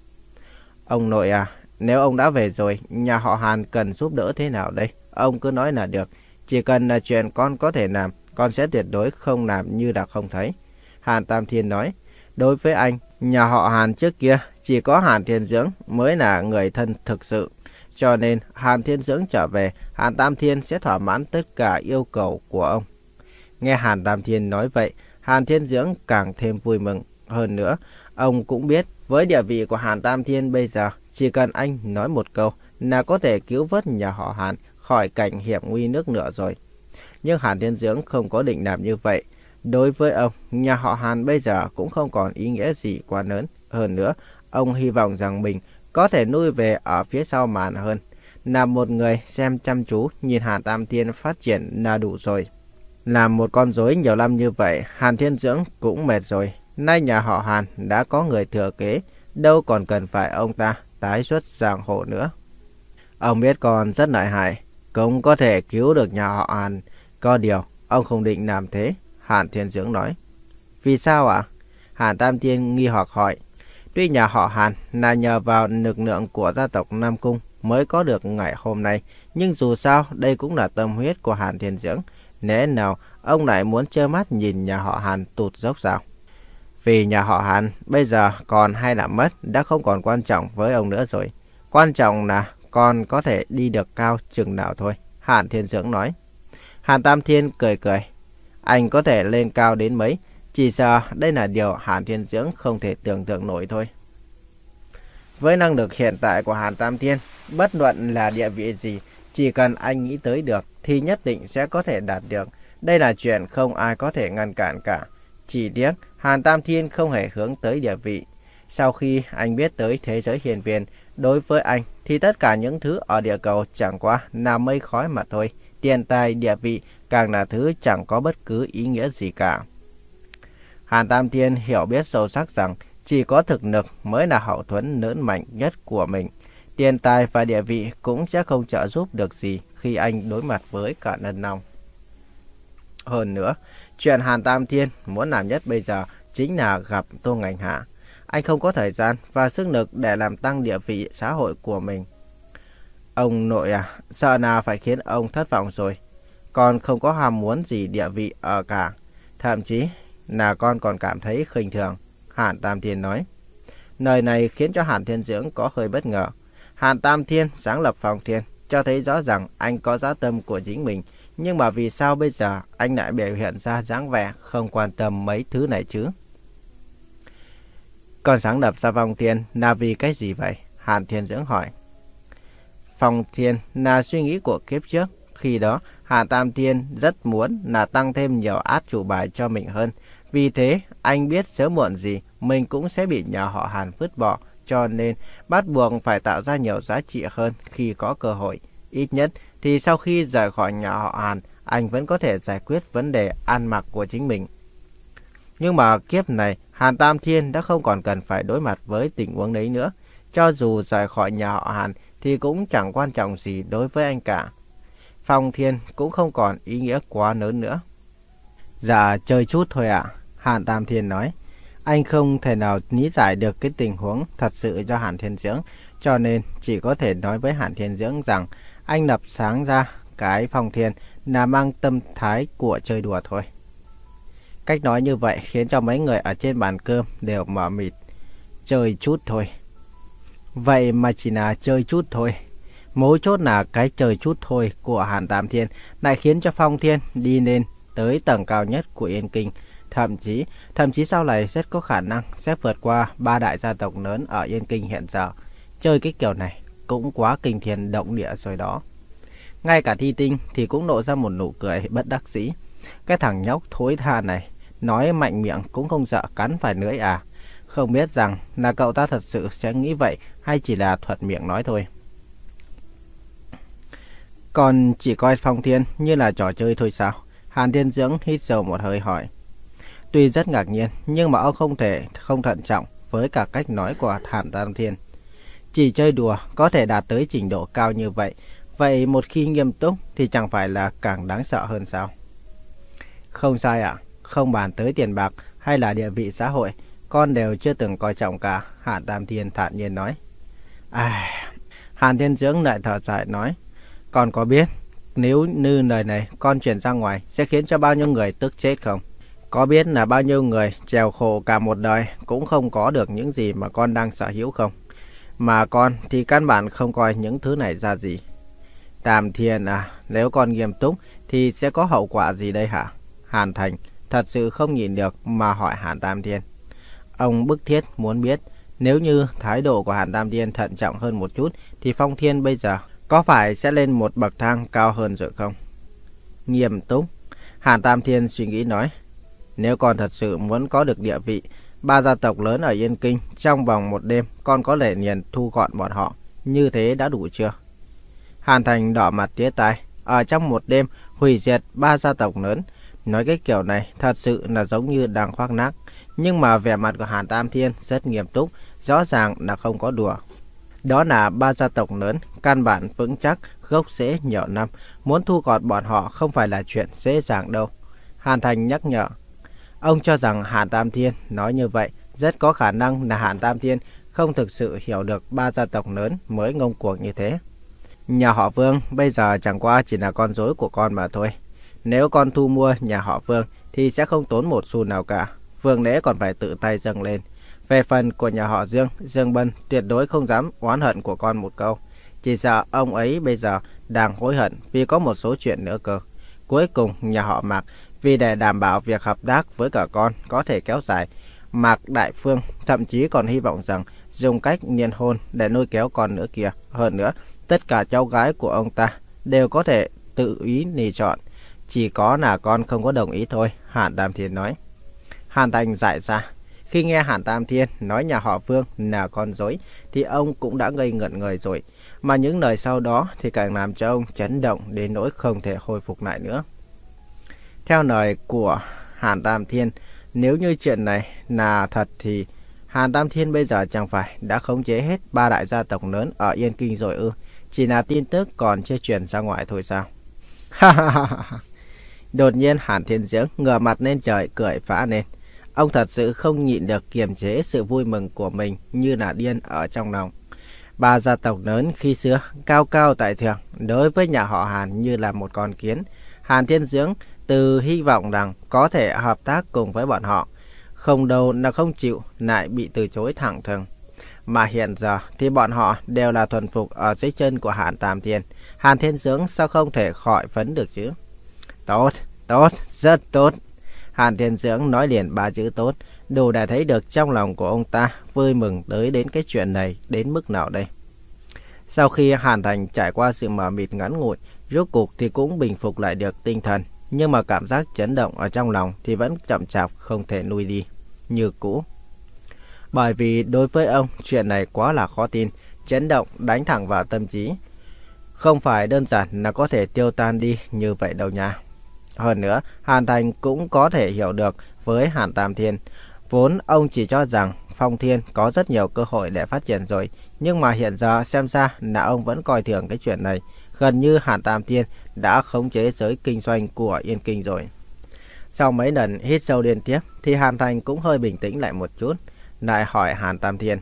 Ông nội à, nếu ông đã về rồi, nhà họ Hàn cần giúp đỡ thế nào đây? Ông cứ nói là được. Chỉ cần là chuyện con có thể làm, con sẽ tuyệt đối không làm như là không thấy. Hàn Tam Thiên nói. Đối với anh, nhà họ Hàn trước kia chỉ có Hàn Thiên Dưỡng mới là người thân thực sự. Cho nên Hàn Thiên Dưỡng trở về, Hàn Tam Thiên sẽ thỏa mãn tất cả yêu cầu của ông. Nghe Hàn Tam Thiên nói vậy, Hàn Thiên Dưỡng càng thêm vui mừng. Hơn nữa, ông cũng biết với địa vị của Hàn Tam Thiên bây giờ, chỉ cần anh nói một câu là có thể cứu vớt nhà họ Hàn khỏi cảnh hiểm nguy nước nữa rồi. Nhưng Hàn Thiên Dưỡng không có định làm như vậy. Đối với ông, nhà họ Hàn bây giờ cũng không còn ý nghĩa gì quá lớn. Hơn nữa, ông hy vọng rằng mình có thể nuôi về ở phía sau màn hơn. Là một người xem chăm chú nhìn Hàn Tam Thiên phát triển là đủ rồi. Làm một con rối nhiều năm như vậy, Hàn Thiên Dưỡng cũng mệt rồi. Nay nhà họ Hàn đã có người thừa kế, đâu còn cần phải ông ta tái xuất giang hồ nữa. Ông biết con rất lợi hại, cũng có thể cứu được nhà họ Hàn. Có điều, ông không định làm thế, Hàn Thiên Dưỡng nói. Vì sao ạ? À? Hàn Tam Thiên nghi hoặc hỏi. Tuy nhà họ Hàn là nhờ vào lực lượng của gia tộc Nam Cung mới có được ngày hôm nay, nhưng dù sao đây cũng là tâm huyết của Hàn Thiên Dưỡng. Lẽ nào ông lại muốn trơ mắt nhìn nhà họ Hàn tụt dốc sao? Vì nhà họ Hàn bây giờ còn hay là mất đã không còn quan trọng với ông nữa rồi. Quan trọng là con có thể đi được cao chừng nào thôi, Hàn Thiên Dưỡng nói. Hàn Tam Thiên cười cười. Anh có thể lên cao đến mấy, chỉ sợ đây là điều Hàn Thiên Dưỡng không thể tưởng tượng nổi thôi. Với năng lực hiện tại của Hàn Tam Thiên, bất luận là địa vị gì, chỉ cần anh nghĩ tới được thì nhất định sẽ có thể đạt được. Đây là chuyện không ai có thể ngăn cản cả. Chỉ tiếc Hàn Tam Thiên không hề hướng tới địa vị. Sau khi anh biết tới thế giới hiền viên, đối với anh thì tất cả những thứ ở địa cầu chẳng qua là mây khói mà thôi. Tiền tài, địa vị càng là thứ chẳng có bất cứ ý nghĩa gì cả. Hàn Tam Thiên hiểu biết sâu sắc rằng chỉ có thực lực mới là hậu thuẫn lớn mạnh nhất của mình. Tiền tài và địa vị cũng sẽ không trợ giúp được gì khi anh đối mặt với cả Ân Long. Hơn nữa, chuyện Hàn Tam Thiên muốn làm nhất bây giờ chính là gặp Tô Ngành Hạ. Anh không có thời gian và sức lực để làm tăng địa vị xã hội của mình. Ông nội à, sợ là phải khiến ông thất vọng rồi. Con không có ham muốn gì địa vị ở cả. Thậm chí là con còn cảm thấy khinh thường, Hàn Tam Thiên nói. Lời này khiến cho Hàn Thiên Dưỡng có hơi bất ngờ. Hàn Tam Thiên sáng lập Phong Thiên, cho thấy rõ ràng anh có dã tâm của chính mình. Nhưng mà vì sao bây giờ anh lại biểu hiện ra dáng vẻ không quan tâm mấy thứ này chứ? Còn sáng lập ra Phong Thiên là vì cái gì vậy? Hàn Thiên Dưỡng hỏi. Phong Thiên là suy nghĩ của kiếp trước. Khi đó, Hàn Tam Thiên rất muốn là tăng thêm nhiều át chủ bài cho mình hơn. Vì thế, anh biết sớm muộn gì mình cũng sẽ bị nhà họ Hàn vứt bỏ. Cho nên, bắt buộc phải tạo ra nhiều giá trị hơn khi có cơ hội. Ít nhất thì sau khi rời khỏi nhà họ Hàn, anh vẫn có thể giải quyết vấn đề ăn mặc của chính mình. Nhưng mà kiếp này, Hàn Tam Thiên đã không còn cần phải đối mặt với tình huống đấy nữa. Cho dù rời khỏi nhà họ Hàn thì cũng chẳng quan trọng gì đối với anh cả. Phong Thiên cũng không còn ý nghĩa quá lớn nữa. Dạ, chơi chút thôi ạ, Hàn Tam Thiên nói. Anh không thể nào lý giải được cái tình huống thật sự cho Hàn Thiên Dưỡng, cho nên chỉ có thể nói với Hàn Thiên Dưỡng rằng anh lập sáng ra cái Phong Thiên là mang tâm thái của chơi đùa thôi. Cách nói như vậy khiến cho mấy người ở trên bàn cơm đều mở mịt. Chơi chút thôi. Vậy mà chỉ là chơi chút thôi. Mấu chốt là cái chơi chút thôi của Hàn Tam Thiên lại khiến cho Phong Thiên đi lên tới tầng cao nhất của Yên Kinh. Thậm chí, thậm chí sau này rất có khả năng sẽ vượt qua ba đại gia tộc lớn ở Yên Kinh hiện giờ. Chơi cái kiểu này cũng quá kinh thiên động địa rồi đó. Ngay cả Thi Tinh thì cũng lộ ra một nụ cười bất đắc dĩ. Cái thằng nhóc thối tha này, nói mạnh miệng cũng không sợ cắn phải lưỡi à. Không biết rằng là cậu ta thật sự sẽ nghĩ vậy hay chỉ là thuật miệng nói thôi. Còn chỉ coi Phong Thiên như là trò chơi thôi sao? Hàn Thiên Dưỡng hít sâu một hơi hỏi. Tuy rất ngạc nhiên nhưng mà ông không thể không thận trọng với cả cách nói của Hàn Tam Thiên. Chỉ chơi đùa có thể đạt tới trình độ cao như vậy, vậy một khi nghiêm túc thì chẳng phải là càng đáng sợ hơn sao? Không sai ạ, không bàn tới tiền bạc hay là địa vị xã hội, con đều chưa từng coi trọng cả, Hàn Tam Thiên thản nhiên nói. À, Hàn Thiên Dưỡng lại thở dài nói, con có biết nếu như lời này con truyền ra ngoài sẽ khiến cho bao nhiêu người tức chết không? Có biết là bao nhiêu người trèo khổ cả một đời cũng không có được những gì mà con đang sở hữu không? Mà con thì căn bản không coi những thứ này ra gì. Tam Thiên à, nếu con nghiêm túc thì sẽ có hậu quả gì đây hả? Hàn Thành thật sự không nhìn được mà hỏi Hàn Tam Thiên. Ông bức thiết muốn biết nếu như thái độ của Hàn Tam Thiên thận trọng hơn một chút thì Phong Thiên bây giờ có phải sẽ lên một bậc thang cao hơn rồi không? Nghiêm túc, Hàn Tam Thiên suy nghĩ nói. Nếu con thật sự muốn có được địa vị ba gia tộc lớn ở Yên Kinh, trong vòng một đêm con có thể liền thu gọn bọn họ, như thế đã đủ chưa? Hàn Thành đỏ mặt tía tai, ở trong một đêm hủy diệt ba gia tộc lớn. Nói cái kiểu này thật sự là giống như đang khoác lác, nhưng mà vẻ mặt của Hàn Tam Thiên rất nghiêm túc, rõ ràng là không có đùa. Đó là ba gia tộc lớn, căn bản vững chắc, gốc rễ nhiều năm, muốn thu gọt bọn họ không phải là chuyện dễ dàng đâu. Hàn Thành nhắc nhở. Ông cho rằng Hàn Tam Thiên nói như vậy, rất có khả năng là Hàn Tam Thiên không thực sự hiểu được ba gia tộc lớn mới ngông cuồng như thế. Nhà họ Vương bây giờ chẳng qua chỉ là con rối của con mà thôi. Nếu con thu mua nhà họ Vương thì sẽ không tốn một xu nào cả. Vương lễ còn phải tự tay dâng lên. Về phần của nhà họ Dương, Dương Bân tuyệt đối không dám oán hận của con một câu. Chỉ sợ ông ấy bây giờ đang hối hận vì có một số chuyện nữa cơ. Cuối cùng nhà họ Mạc vì để đảm bảo việc hợp tác với cả con có thể kéo dài, Mạc Đại Phương thậm chí còn hy vọng rằng dùng cách liên hôn để nuôi kéo con nữa kìa. Hơn nữa, tất cả cháu gái của ông ta đều có thể tự ý lựa chọn. Chỉ có là con không có đồng ý thôi, Hàn Tam Thiên nói. Hàn Thành giải ra. Khi nghe Hàn Tam Thiên nói nhà họ Vương là con rối thì ông cũng đã ngây ngẩn người rồi. Mà những lời sau đó thì càng làm cho ông chấn động đến nỗi không thể hồi phục lại nữa. Theo lời của Hàn Tam Thiên, nếu như chuyện này là thật thì Hàn Tam Thiên bây giờ chẳng phải đã khống chế hết ba đại gia tộc lớn ở Yên Kinh rồi ư? Chỉ là tin tức còn chưa truyền ra ngoài thôi sao? Ha ha ha! Đột nhiên Hàn Thiên Dưỡng ngửa mặt lên trời cười phá lên. Ông thật sự không nhịn được kiềm chế sự vui mừng của mình như là điên ở trong lòng. Ba gia tộc lớn khi xưa cao cao tại thượng đối với nhà họ Hàn như là một con kiến. Hàn Thiên Dưỡng từ hy vọng rằng có thể hợp tác cùng với bọn họ, không đâu là không chịu lại bị từ chối thẳng thừng. Mà hiện giờ thì bọn họ đều là thuần phục ở dưới chân của Hàn Tam Thiên. Hàn Thiên Dưỡng sao không thể khỏi phấn được chứ? Tốt, tốt, rất tốt. Hàn Thiên Dưỡng nói liền ba chữ tốt, Đủ để thấy được trong lòng của ông ta vui mừng tới đến cái chuyện này đến mức nào đây. Sau khi Hàn Thành trải qua sự mờ mịt ngắn ngủi, rốt cuộc thì cũng bình phục lại được tinh thần. Nhưng mà cảm giác chấn động ở trong lòng thì vẫn chậm chạp không thể nuôi đi như cũ. Bởi vì đối với ông, chuyện này quá là khó tin, chấn động đánh thẳng vào tâm trí. Không phải đơn giản là có thể tiêu tan đi như vậy đâu nha. Hơn nữa, Hàn Thành cũng có thể hiểu được với Hàn Tam Thiên. Vốn ông chỉ cho rằng Phong Thiên có rất nhiều cơ hội để phát triển rồi. Nhưng mà hiện giờ xem ra là ông vẫn coi thường cái chuyện này. Gần như Hàn Tam Thiên đã khống chế giới kinh doanh của Yên Kinh rồi. Sau mấy lần hít sâu liên tiếp thì Hàn Thành cũng hơi bình tĩnh lại một chút. Lại hỏi Hàn Tam Thiên: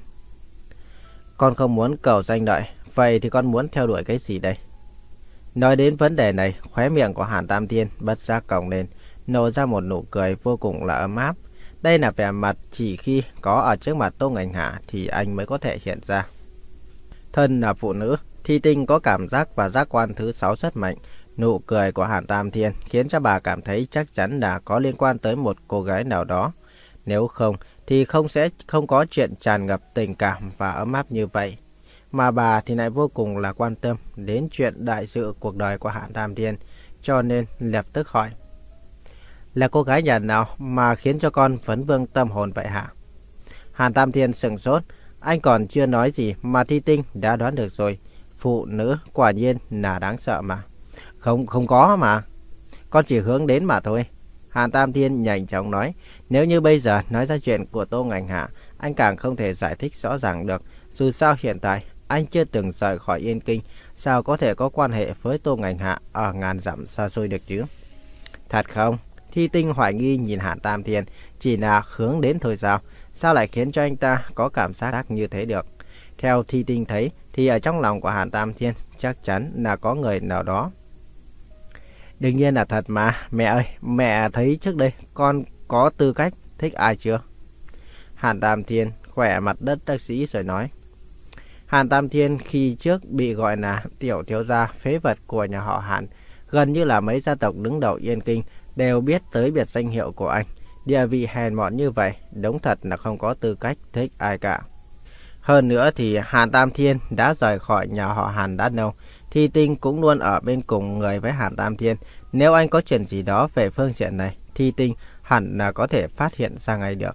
con không muốn cầu danh lợi, vậy thì con muốn theo đuổi cái gì đây? Nói đến vấn đề này, khóe miệng của Hàn Tam Thiên bất giác cong lên, nở ra một nụ cười vô cùng là ấm áp. Đây là vẻ mặt chỉ khi có ở trước mặt Tô Ngành Hạ thì anh mới có thể hiện ra. Thân là phụ nữ, Thi Tinh có cảm giác và giác quan thứ sáu rất mạnh. Nụ cười của Hàn Tam Thiên khiến cho bà cảm thấy chắc chắn là có liên quan tới một cô gái nào đó. Nếu không thì không sẽ không có chuyện tràn ngập tình cảm và ấm áp như vậy. Mà bà thì lại vô cùng là quan tâm đến chuyện đại sự cuộc đời của Hàn Tam Thiên, cho nên lập tức hỏi: là cô gái nhà nào mà khiến cho con vấn vương tâm hồn vậy hả? Hàn Tam Thiên sững sốt, anh còn chưa nói gì mà Thi Tinh đã đoán được rồi. Phụ nữ quả nhiên là đáng sợ mà. Không, không có mà. Con chỉ hướng đến mà thôi. Hàn Tam Thiên nhanh chóng nói, nếu như bây giờ nói ra chuyện của Tô Ngành Hạ, anh càng không thể giải thích rõ ràng được. Dù sao hiện tại, anh chưa từng rời khỏi Yên Kinh, sao có thể có quan hệ với Tô Ngành Hạ ở ngàn dặm xa xôi được chứ? Thật không? Thi Tinh hoài nghi nhìn Hàn Tam Thiên, chỉ là hướng đến thôi sao? Sao lại khiến cho anh ta có cảm giác như thế được? Theo Thi Tinh thấy, thì ở trong lòng của Hàn Tam Thiên chắc chắn là có người nào đó. Đương nhiên là thật mà. Mẹ ơi, mẹ thấy trước đây con có tư cách thích ai chưa? Hàn Tam Thiên khỏe mặt đất đắc sĩ rồi nói. Hàn Tam Thiên khi trước bị gọi là tiểu thiếu gia phế vật của nhà họ Hàn. Gần như là mấy gia tộc đứng đầu Yên Kinh đều biết tới biệt danh hiệu của anh. Địa vị hèn mọn như vậy, đúng thật là không có tư cách thích ai cả. Hơn nữa thì Hàn Tam Thiên đã rời khỏi nhà họ Hàn đã lâu. Thi Tinh cũng luôn ở bên cùng người với Hàn Tam Thiên. Nếu anh có chuyện gì đó về phương diện này, Thi Tinh hẳn là có thể phát hiện ra ngay được.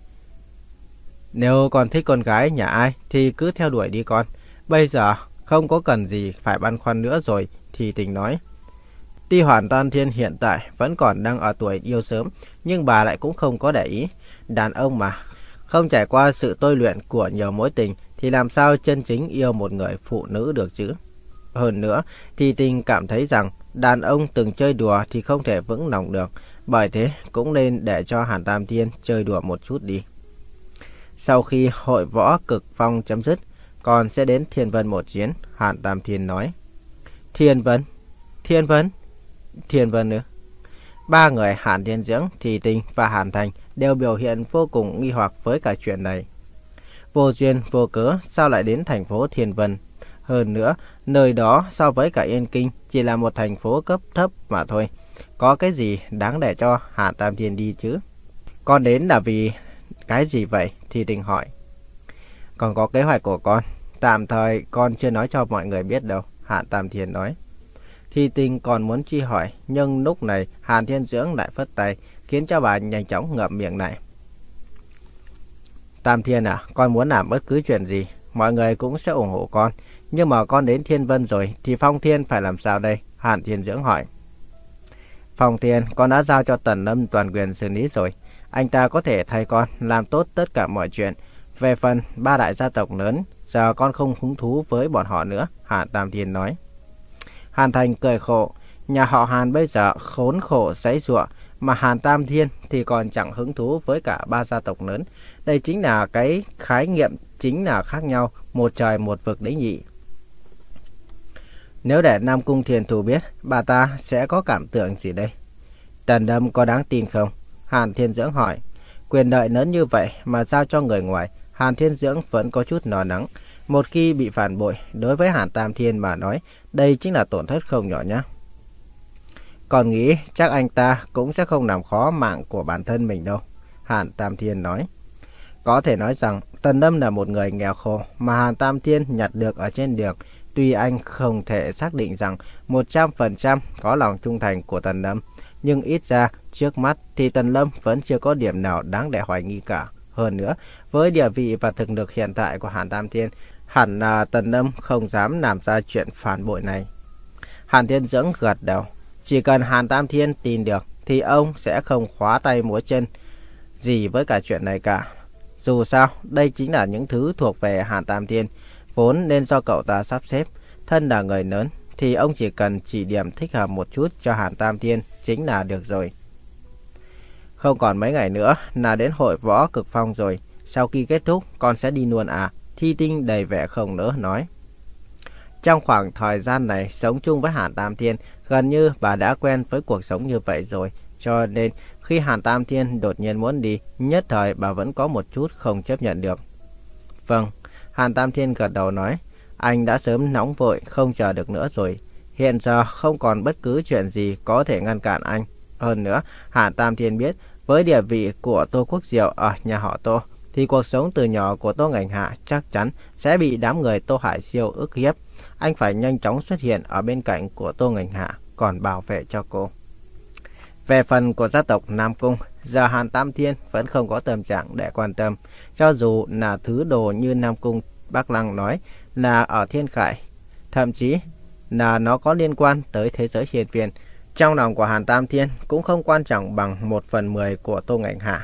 Nếu con thích con gái nhà ai thì cứ theo đuổi đi con. Bây giờ không có cần gì phải băn khoăn nữa rồi, Thi Tinh nói. Tuy Hàn Tam Thiên hiện tại vẫn còn đang ở tuổi yêu sớm, nhưng bà lại cũng không có để ý. Đàn ông mà, không trải qua sự tôi luyện của nhiều mối tình thì làm sao chân chính yêu một người phụ nữ được chứ? Hơn nữa, Thi Tinh cảm thấy rằng đàn ông từng chơi đùa thì không thể vững lòng được. Bởi thế cũng nên để cho Hàn Tam Thiên chơi đùa một chút đi. Sau khi hội võ cực phong chấm dứt, còn sẽ đến Thiên Vân một chuyến, Hàn Tam Thiên nói. Thiên Vân? Thiên Vân? Thiên Vân nữa. Ba người Hàn Thiên Dưỡng, Thi Tinh và Hàn Thành đều biểu hiện vô cùng nghi hoặc với cả chuyện này. Vô duyên vô cớ sao lại đến thành phố Thiên Vân? Hơn nữa, nơi đó so với cả Yên Kinh chỉ là một thành phố cấp thấp mà thôi. Có cái gì đáng để cho Hàn Tam Thiên đi chứ? Con đến là vì cái gì vậy? Thi Tinh hỏi. Còn có kế hoạch của con. Tạm thời con chưa nói cho mọi người biết đâu, Hàn Tam Thiên nói. Thi Tinh còn muốn truy hỏi, nhưng lúc này Hàn Thiên Dưỡng lại phất tay, khiến cho bà nhanh chóng ngậm miệng lại. Tam Thiên à, con muốn làm bất cứ chuyện gì, mọi người cũng sẽ ủng hộ con. Nhưng mà con đến Thiên Vân rồi, thì Phong Thiên phải làm sao đây? Hàn Thiên Dưỡng hỏi. Phong Thiên, con đã giao cho Tần Lâm toàn quyền xử lý rồi. Anh ta có thể thay con làm tốt tất cả mọi chuyện. Về phần ba đại gia tộc lớn, giờ con không hứng thú với bọn họ nữa, Hàn Tam Thiên nói. Hàn Thành cười khổ, nhà họ Hàn bây giờ khốn khổ giãy giụa, mà Hàn Tam Thiên thì còn chẳng hứng thú với cả ba gia tộc lớn. Đây chính là cái khái niệm chính là khác nhau, một trời một vực đấy nhỉ. Nếu để Nam Cung Thiền Thủ biết, bà ta sẽ có cảm tưởng gì đây? Tần Lâm có đáng tin không? Hàn Thiên Dưỡng hỏi. Quyền lợi lớn như vậy mà giao cho người ngoài, Hàn Thiên Dưỡng vẫn có chút lo lắng. Một khi bị phản bội, đối với Hàn Tam Thiên mà nói, đây chính là tổn thất không nhỏ nhé. Còn nghĩ chắc anh ta cũng sẽ không làm khó mạng của bản thân mình đâu, Hàn Tam Thiên nói. Có thể nói rằng Tần Lâm là một người nghèo khổ mà Hàn Tam Thiên nhặt được ở trên đường. Tuy anh không thể xác định rằng một trăm phần trăm có lòng trung thành của Tần Lâm, nhưng ít ra trước mắt thì Tần Lâm vẫn chưa có điểm nào đáng để hoài nghi cả. Hơn nữa, với địa vị và thực lực hiện tại của Hàn Tam Thiên, hẳn là Tần Lâm không dám làm ra chuyện phản bội này. Hàn Thiên Dưỡng gật đầu. Chỉ cần Hàn Tam Thiên tin được thì ông sẽ không khóa tay múa chân gì với cả chuyện này cả. Dù sao, đây chính là những thứ thuộc về Hàn Tam Thiên, vốn nên do cậu ta sắp xếp. Thân là người lớn thì ông chỉ cần chỉ điểm thích hợp một chút cho Hàn Tam Thiên chính là được rồi. Không còn mấy ngày nữa là đến hội võ cực phong rồi. Sau khi kết thúc con sẽ đi luôn à? Thi Tinh đầy vẻ không nỡ nói. Trong khoảng thời gian này sống chung với Hàn Tam Thiên, gần như bà đã quen với cuộc sống như vậy rồi. Cho nên khi Hàn Tam Thiên đột nhiên muốn đi, nhất thời bà vẫn có một chút không chấp nhận được. Vâng, Hàn Tam Thiên gật đầu nói. Anh đã sớm nóng vội không chờ được nữa rồi. Hiện giờ không còn bất cứ chuyện gì có thể ngăn cản anh. Hơn nữa, Hàn Tam Thiên biết với địa vị của Tô Quốc Diệu ở nhà họ Tô thì cuộc sống từ nhỏ của Tô Ngành Hạ chắc chắn sẽ bị đám người Tô Hải Siêu ức hiếp. Anh phải nhanh chóng xuất hiện ở bên cạnh của Tô Ngành Hạ, còn bảo vệ cho cô. Về phần của gia tộc Nam Cung, giờ Hàn Tam Thiên vẫn không có tâm trạng để quan tâm. Cho dù là thứ đồ như Nam Cung Bắc Lăng nói là ở Thiên Khải, thậm chí là nó có liên quan tới thế giới hiên viên, trong lòng của Hàn Tam Thiên cũng không quan trọng bằng một phần mười của Tô Ngành Hạ.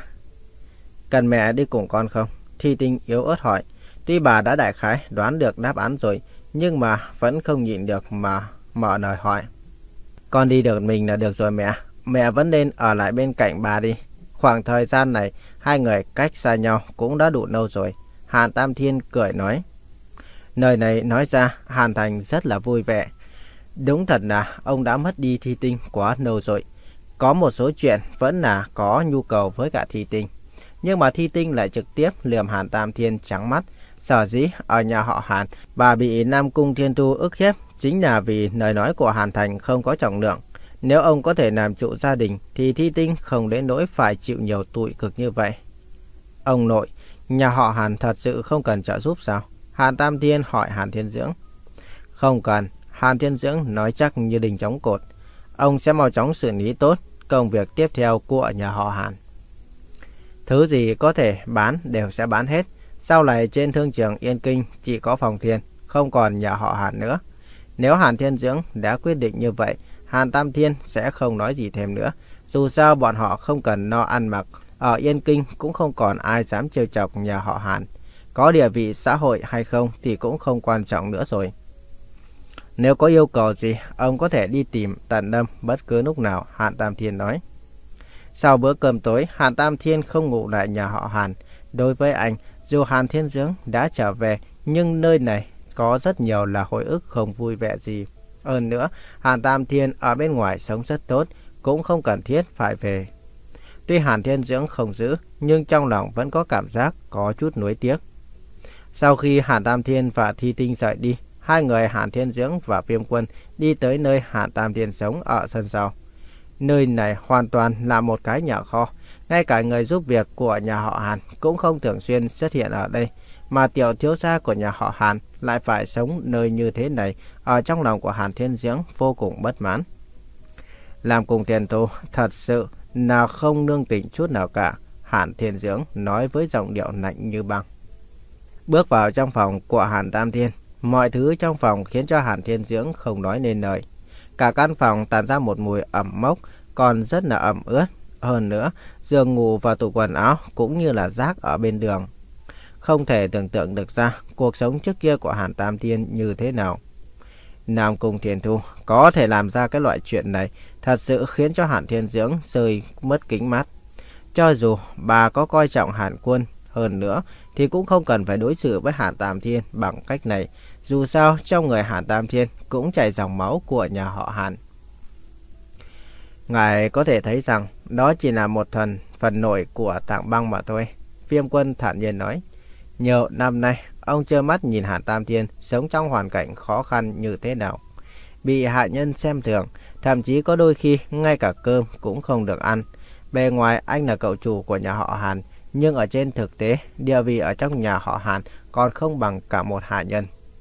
Cần mẹ đi cùng con không? Thi Tinh yếu ớt hỏi. Tuy bà đã đại khái đoán được đáp án rồi, nhưng mà vẫn không nhịn được mà mở lời hỏi. Con đi được mình là được rồi mẹ. Mẹ vẫn nên ở lại bên cạnh bà đi. Khoảng thời gian này hai người cách xa nhau cũng đã đủ lâu rồi. Hàn Tam Thiên cười nói. Lời này nói ra Hàn Thành rất là vui vẻ. Đúng thật là ông đã mất đi Thi Tinh quá lâu rồi. Có một số chuyện vẫn là có nhu cầu với cả Thi Tinh. Nhưng mà Thi Tinh lại trực tiếp lườm Hàn Tam Thiên trắng mắt. Sở dĩ ở nhà họ Hàn bà bị Nam Cung Thiên Tu ức hiếp chính là vì lời nói của Hàn Thành không có trọng lượng. Nếu ông có thể làm chủ gia đình thì Thi Tinh không đến nỗi phải chịu nhiều tụi cực như vậy. Ông nội, nhà họ Hàn thật sự không cần trợ giúp sao? Hàn Tam Thiên hỏi Hàn Thiên Dưỡng. Không cần, Hàn Thiên Dưỡng nói chắc như đình chống cột. Ông sẽ mau chóng xử lý tốt công việc tiếp theo của nhà họ Hàn. Thứ gì có thể bán đều sẽ bán hết. Sau này trên thương trường Yên Kinh chỉ có Phòng Thiên, không còn nhà họ Hàn nữa. Nếu Hàn Thiên Dưỡng đã quyết định như vậy, Hàn Tam Thiên sẽ không nói gì thêm nữa. Dù sao bọn họ không cần no ăn mặc, ở Yên Kinh cũng không còn ai dám trêu chọc nhà họ Hàn. Có địa vị xã hội hay không thì cũng không quan trọng nữa rồi. Nếu có yêu cầu gì, ông có thể đi tìm Tần Lâm bất cứ lúc nào, Hàn Tam Thiên nói. Sau bữa cơm tối, Hàn Tam Thiên không ngủ lại nhà họ Hàn. Đối với anh, dù Hàn Thiên Dưỡng đã trở về, nhưng nơi này có rất nhiều là hồi ức không vui vẻ gì. Hơn nữa, Hàn Tam Thiên ở bên ngoài sống rất tốt, cũng không cần thiết phải về. Tuy Hàn Thiên Dưỡng không giữ, nhưng trong lòng vẫn có cảm giác có chút nuối tiếc. Sau khi Hàn Tam Thiên và Thi Tinh rời đi, hai người Hàn Thiên Dưỡng và Viêm Quân đi tới nơi Hàn Tam Thiên sống ở sân sau. Nơi này hoàn toàn là một cái nhà kho. Ngay cả người giúp việc của nhà họ Hàn cũng không thường xuyên xuất hiện ở đây. Mà tiểu thiếu gia của nhà họ Hàn lại phải sống nơi như thế này. Ở trong lòng của Hàn Thiên Dưỡng vô cùng bất mãn. Làm cùng tiền tu thật sự là không nương tình chút nào cả, Hàn Thiên Dưỡng nói với giọng điệu lạnh như băng. Bước vào trong phòng của Hàn Tam Thiên, mọi thứ trong phòng khiến cho Hàn Thiên Dưỡng không nói nên lời. Cả căn phòng tản ra một mùi ẩm mốc, còn rất là ẩm ướt. Hơn nữa, giường ngủ và tủ quần áo cũng như là rác ở bên đường. Không thể tưởng tượng được ra cuộc sống trước kia của Hàn Tam Thiên như thế nào. Nam Cung Thiên Thu có thể làm ra cái loại chuyện này thật sự khiến cho Hàn Thiên Dưỡng rơi mất kính mắt. Cho dù bà có coi trọng Hàn Quân hơn nữa thì cũng không cần phải đối xử với Hàn Tam Thiên bằng cách này. Dù sao trong người Hàn Tam Thiên cũng chảy dòng máu của nhà họ Hàn. Ngài có thể thấy rằng đó chỉ là một phần phần nổi của tảng băng mà thôi. Viêm Quân thản nhiên nói. Nhiều năm nay ông trơ mắt nhìn Hàn Tam Thiên sống trong hoàn cảnh khó khăn như thế nào. Bị hạ nhân xem thường, thậm chí có đôi khi ngay cả cơm cũng không được ăn. Bề ngoài anh là cậu chủ của nhà họ Hàn, nhưng ở trên thực tế, địa vị ở trong nhà họ Hàn còn không bằng cả một hạ nhân.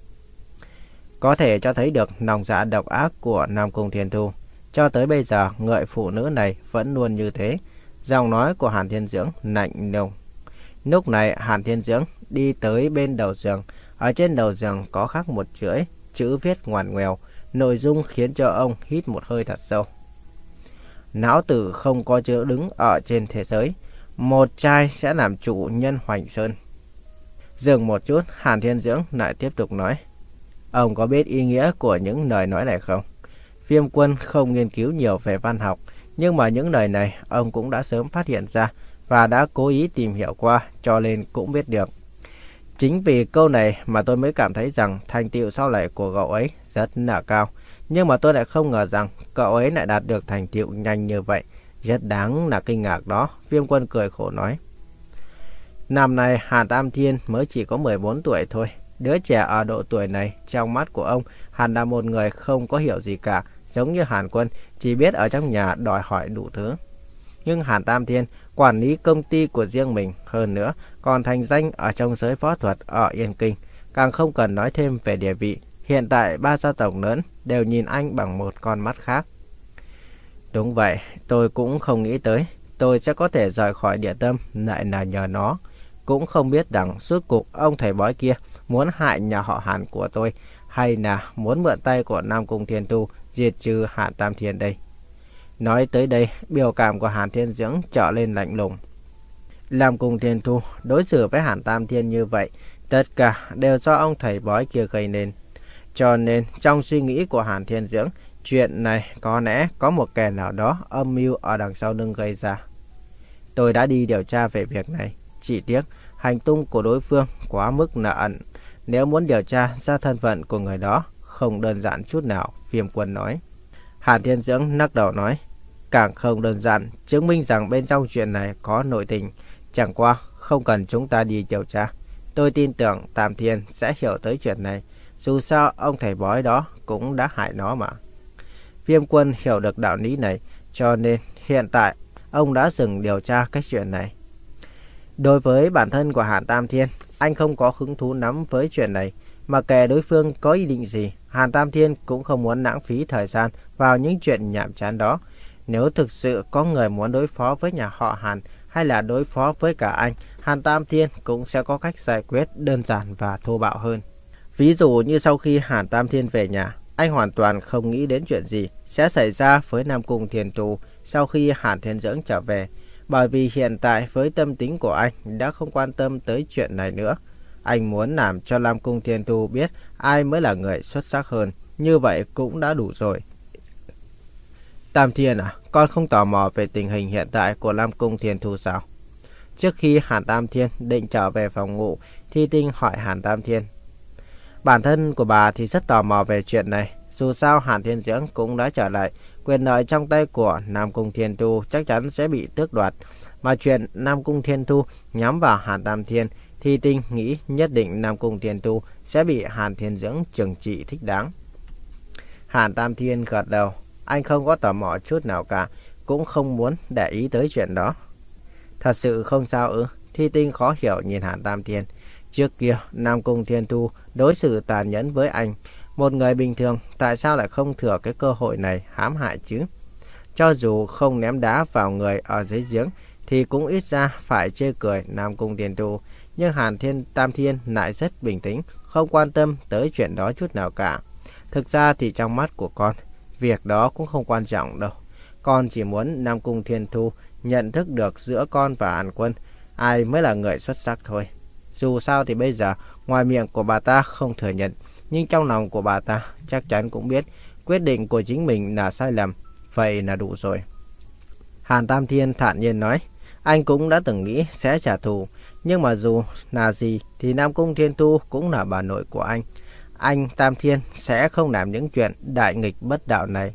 Có thể cho thấy được lòng dạ độc ác của Nam Cung Thiên Thu. Cho tới bây giờ, người phụ nữ này vẫn luôn như thế. Giọng nói của Hàn Thiên Dưỡng lạnh lùng. Lúc này Hàn Thiên Dưỡng đi tới bên đầu giường. Ở trên đầu giường có khắc một chữ, chữ viết ngoằn ngoèo. Nội dung khiến cho ông hít một hơi thật sâu. Não tử không có chỗ đứng ở trên thế giới. Một trai sẽ làm chủ nhân Hoành Sơn. Dừng một chút, Hàn Thiên Dưỡng lại tiếp tục nói. Ông có biết ý nghĩa của những lời nói này không? Viêm Quân không nghiên cứu nhiều về văn học, nhưng mà những lời này ông cũng đã sớm phát hiện ra và đã cố ý tìm hiểu qua, cho nên cũng biết được. Chính vì câu này mà tôi mới cảm thấy rằng thành tựu sau này của cậu ấy rất là cao. Nhưng mà tôi lại không ngờ rằng cậu ấy lại đạt được thành tựu nhanh như vậy. Rất đáng là kinh ngạc đó. Viêm Quân cười khổ nói. Năm nay Hàn Tam Thiên mới chỉ có mười bốn tuổi thôi. Đứa trẻ ở độ tuổi này trong mắt của ông hẳn là một người không có hiểu gì cả. Giống như Hàn Quân chỉ biết ở trong nhà đòi hỏi đủ thứ. Nhưng Hàn Tam Thiên quản lý công ty của riêng mình, hơn nữa còn thành danh ở trong giới võ thuật ở Yên Kinh. Càng không cần nói thêm về địa vị. Hiện tại ba gia tộc lớn đều nhìn anh bằng một con mắt khác. Đúng vậy, tôi cũng không nghĩ tới tôi sẽ có thể rời khỏi địa tâm lại là nhờ nó. Cũng không biết rằng suốt cuộc ông thầy bói kia muốn hại nhà họ Hàn của tôi hay là muốn mượn tay của Nam Cung Thiên Thu diệt trừ Hàn Tam Thiên đây. Nói tới đây, biểu cảm của Hàn Thiên Dưỡng trở lên lạnh lùng. Nam Cung Thiên Thu đối xử với Hàn Tam Thiên như vậy, tất cả đều do ông thầy bói kia gây nên. Cho nên trong suy nghĩ của Hàn Thiên Dưỡng, chuyện này có lẽ có một kẻ nào đó âm mưu ở đằng sau lưng gây ra. Tôi đã đi điều tra về việc này. Chỉ tiếc hành tung của đối phương quá mức là ẩn. Nếu muốn điều tra ra thân phận của người đó không đơn giản chút nào, Viêm Quân nói. Hàn Thiên Dưỡng lắc đầu nói. Càng không đơn giản, chứng minh rằng bên trong chuyện này có nội tình. Chẳng qua không cần chúng ta đi điều tra. Tôi tin tưởng Tam Thiên sẽ hiểu tới chuyện này. Dù sao ông thầy bói đó cũng đã hại nó mà. Viêm Quân hiểu được đạo lý này, cho nên hiện tại ông đã dừng điều tra cái chuyện này. Đối với bản thân của Hàn Tam Thiên, anh không có hứng thú lắm với chuyện này. Mà kể đối phương có ý định gì, Hàn Tam Thiên cũng không muốn lãng phí thời gian vào những chuyện nhảm chán đó. Nếu thực sự có người muốn đối phó với nhà họ Hàn hay là đối phó với cả anh, Hàn Tam Thiên cũng sẽ có cách giải quyết đơn giản và thô bạo hơn. Ví dụ như sau khi Hàn Tam Thiên về nhà, anh hoàn toàn không nghĩ đến chuyện gì sẽ xảy ra với Nam Cung Thiên Thu sau khi Hàn Thiên Dưỡng trở về. Bởi vì hiện tại với tâm tính của anh đã không quan tâm tới chuyện này nữa. Anh muốn làm cho Nam Cung Thiên Thu biết ai mới là người xuất sắc hơn. Như vậy cũng đã đủ rồi. Tam Thiên à, con không tò mò về tình hình hiện tại của Nam Cung Thiên Thu sao? Trước khi Hàn Tam Thiên định trở về phòng ngủ, Thi Tinh hỏi Hàn Tam Thiên. Bản thân của bà thì rất tò mò về chuyện này. Dù sao Hàn Thiên Dưỡng cũng đã trở lại. Quyền lợi trong tay của Nam Cung Thiên Thu chắc chắn sẽ bị tước đoạt. Mà chuyện Nam Cung Thiên Thu nhắm vào Hàn Tam Thiên, Thi Tinh nghĩ nhất định Nam Cung Thiên Thu sẽ bị Hàn Thiên Dưỡng trừng trị thích đáng. Hàn Tam Thiên gật đầu. Anh không có tò mò chút nào cả, cũng không muốn để ý tới chuyện đó. Thật sự không sao ư? Thi Tinh khó hiểu nhìn Hàn Tam Thiên. Trước kia Nam Cung Thiên Thu đối xử tàn nhẫn với anh. Một người bình thường tại sao lại không thừa cái cơ hội này hãm hại chứ? Cho dù không ném đá vào người ở dưới giếng thì cũng ít ra phải chê cười Nam Cung Thiên Thu. Nhưng Hàn Thiên Tam Thiên lại rất bình tĩnh, không quan tâm tới chuyện đó chút nào cả. Thực ra thì trong mắt của con, việc đó cũng không quan trọng đâu. Con chỉ muốn Nam Cung Thiên Thu nhận thức được giữa con và Hàn Quân ai mới là người xuất sắc thôi. Dù sao thì bây giờ ngoài miệng của bà ta không thừa nhận, nhưng trong lòng của bà ta chắc chắn cũng biết quyết định của chính mình là sai lầm. Vậy là đủ rồi. Hàn Tam Thiên thản nhiên nói. Anh cũng đã từng nghĩ sẽ trả thù. Nhưng mà dù là gì thì Nam Cung Thiên Thu cũng là bà nội của anh. Anh Tam Thiên sẽ không làm những chuyện đại nghịch bất đạo này.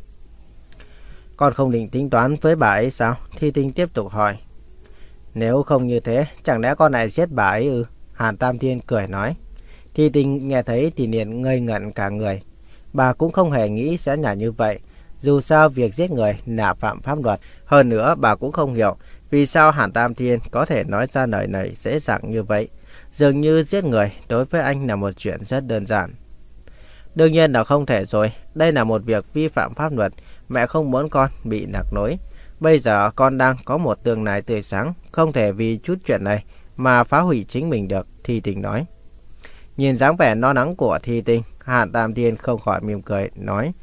Con không định tính toán với bà ấy sao? Thi Tinh tiếp tục hỏi. Nếu không như thế, chẳng lẽ con lại giết bà ấy ư? Hàn Tam Thiên cười nói. Thi Tinh nghe thấy thì liền ngây ngẩn cả người. Bà cũng không hề nghĩ sẽ là như vậy. Dù sao việc giết người là phạm pháp luật. Hơn nữa bà cũng không hiểu vì sao Hàn Tam Thiên có thể nói ra lời này dễ dàng như vậy. Dường như giết người đối với anh là một chuyện rất đơn giản. Đương nhiên là không thể rồi. Đây là một việc vi phạm pháp luật. Mẹ không muốn con bị lạc lối. Bây giờ con đang có một tương lai tươi sáng. Không thể vì chút chuyện này mà phá hủy chính mình được, Thi Tinh nói. Nhìn dáng vẻ lo lắng của Thi Tinh, Hàn Tam Thiên không khỏi mỉm cười nói: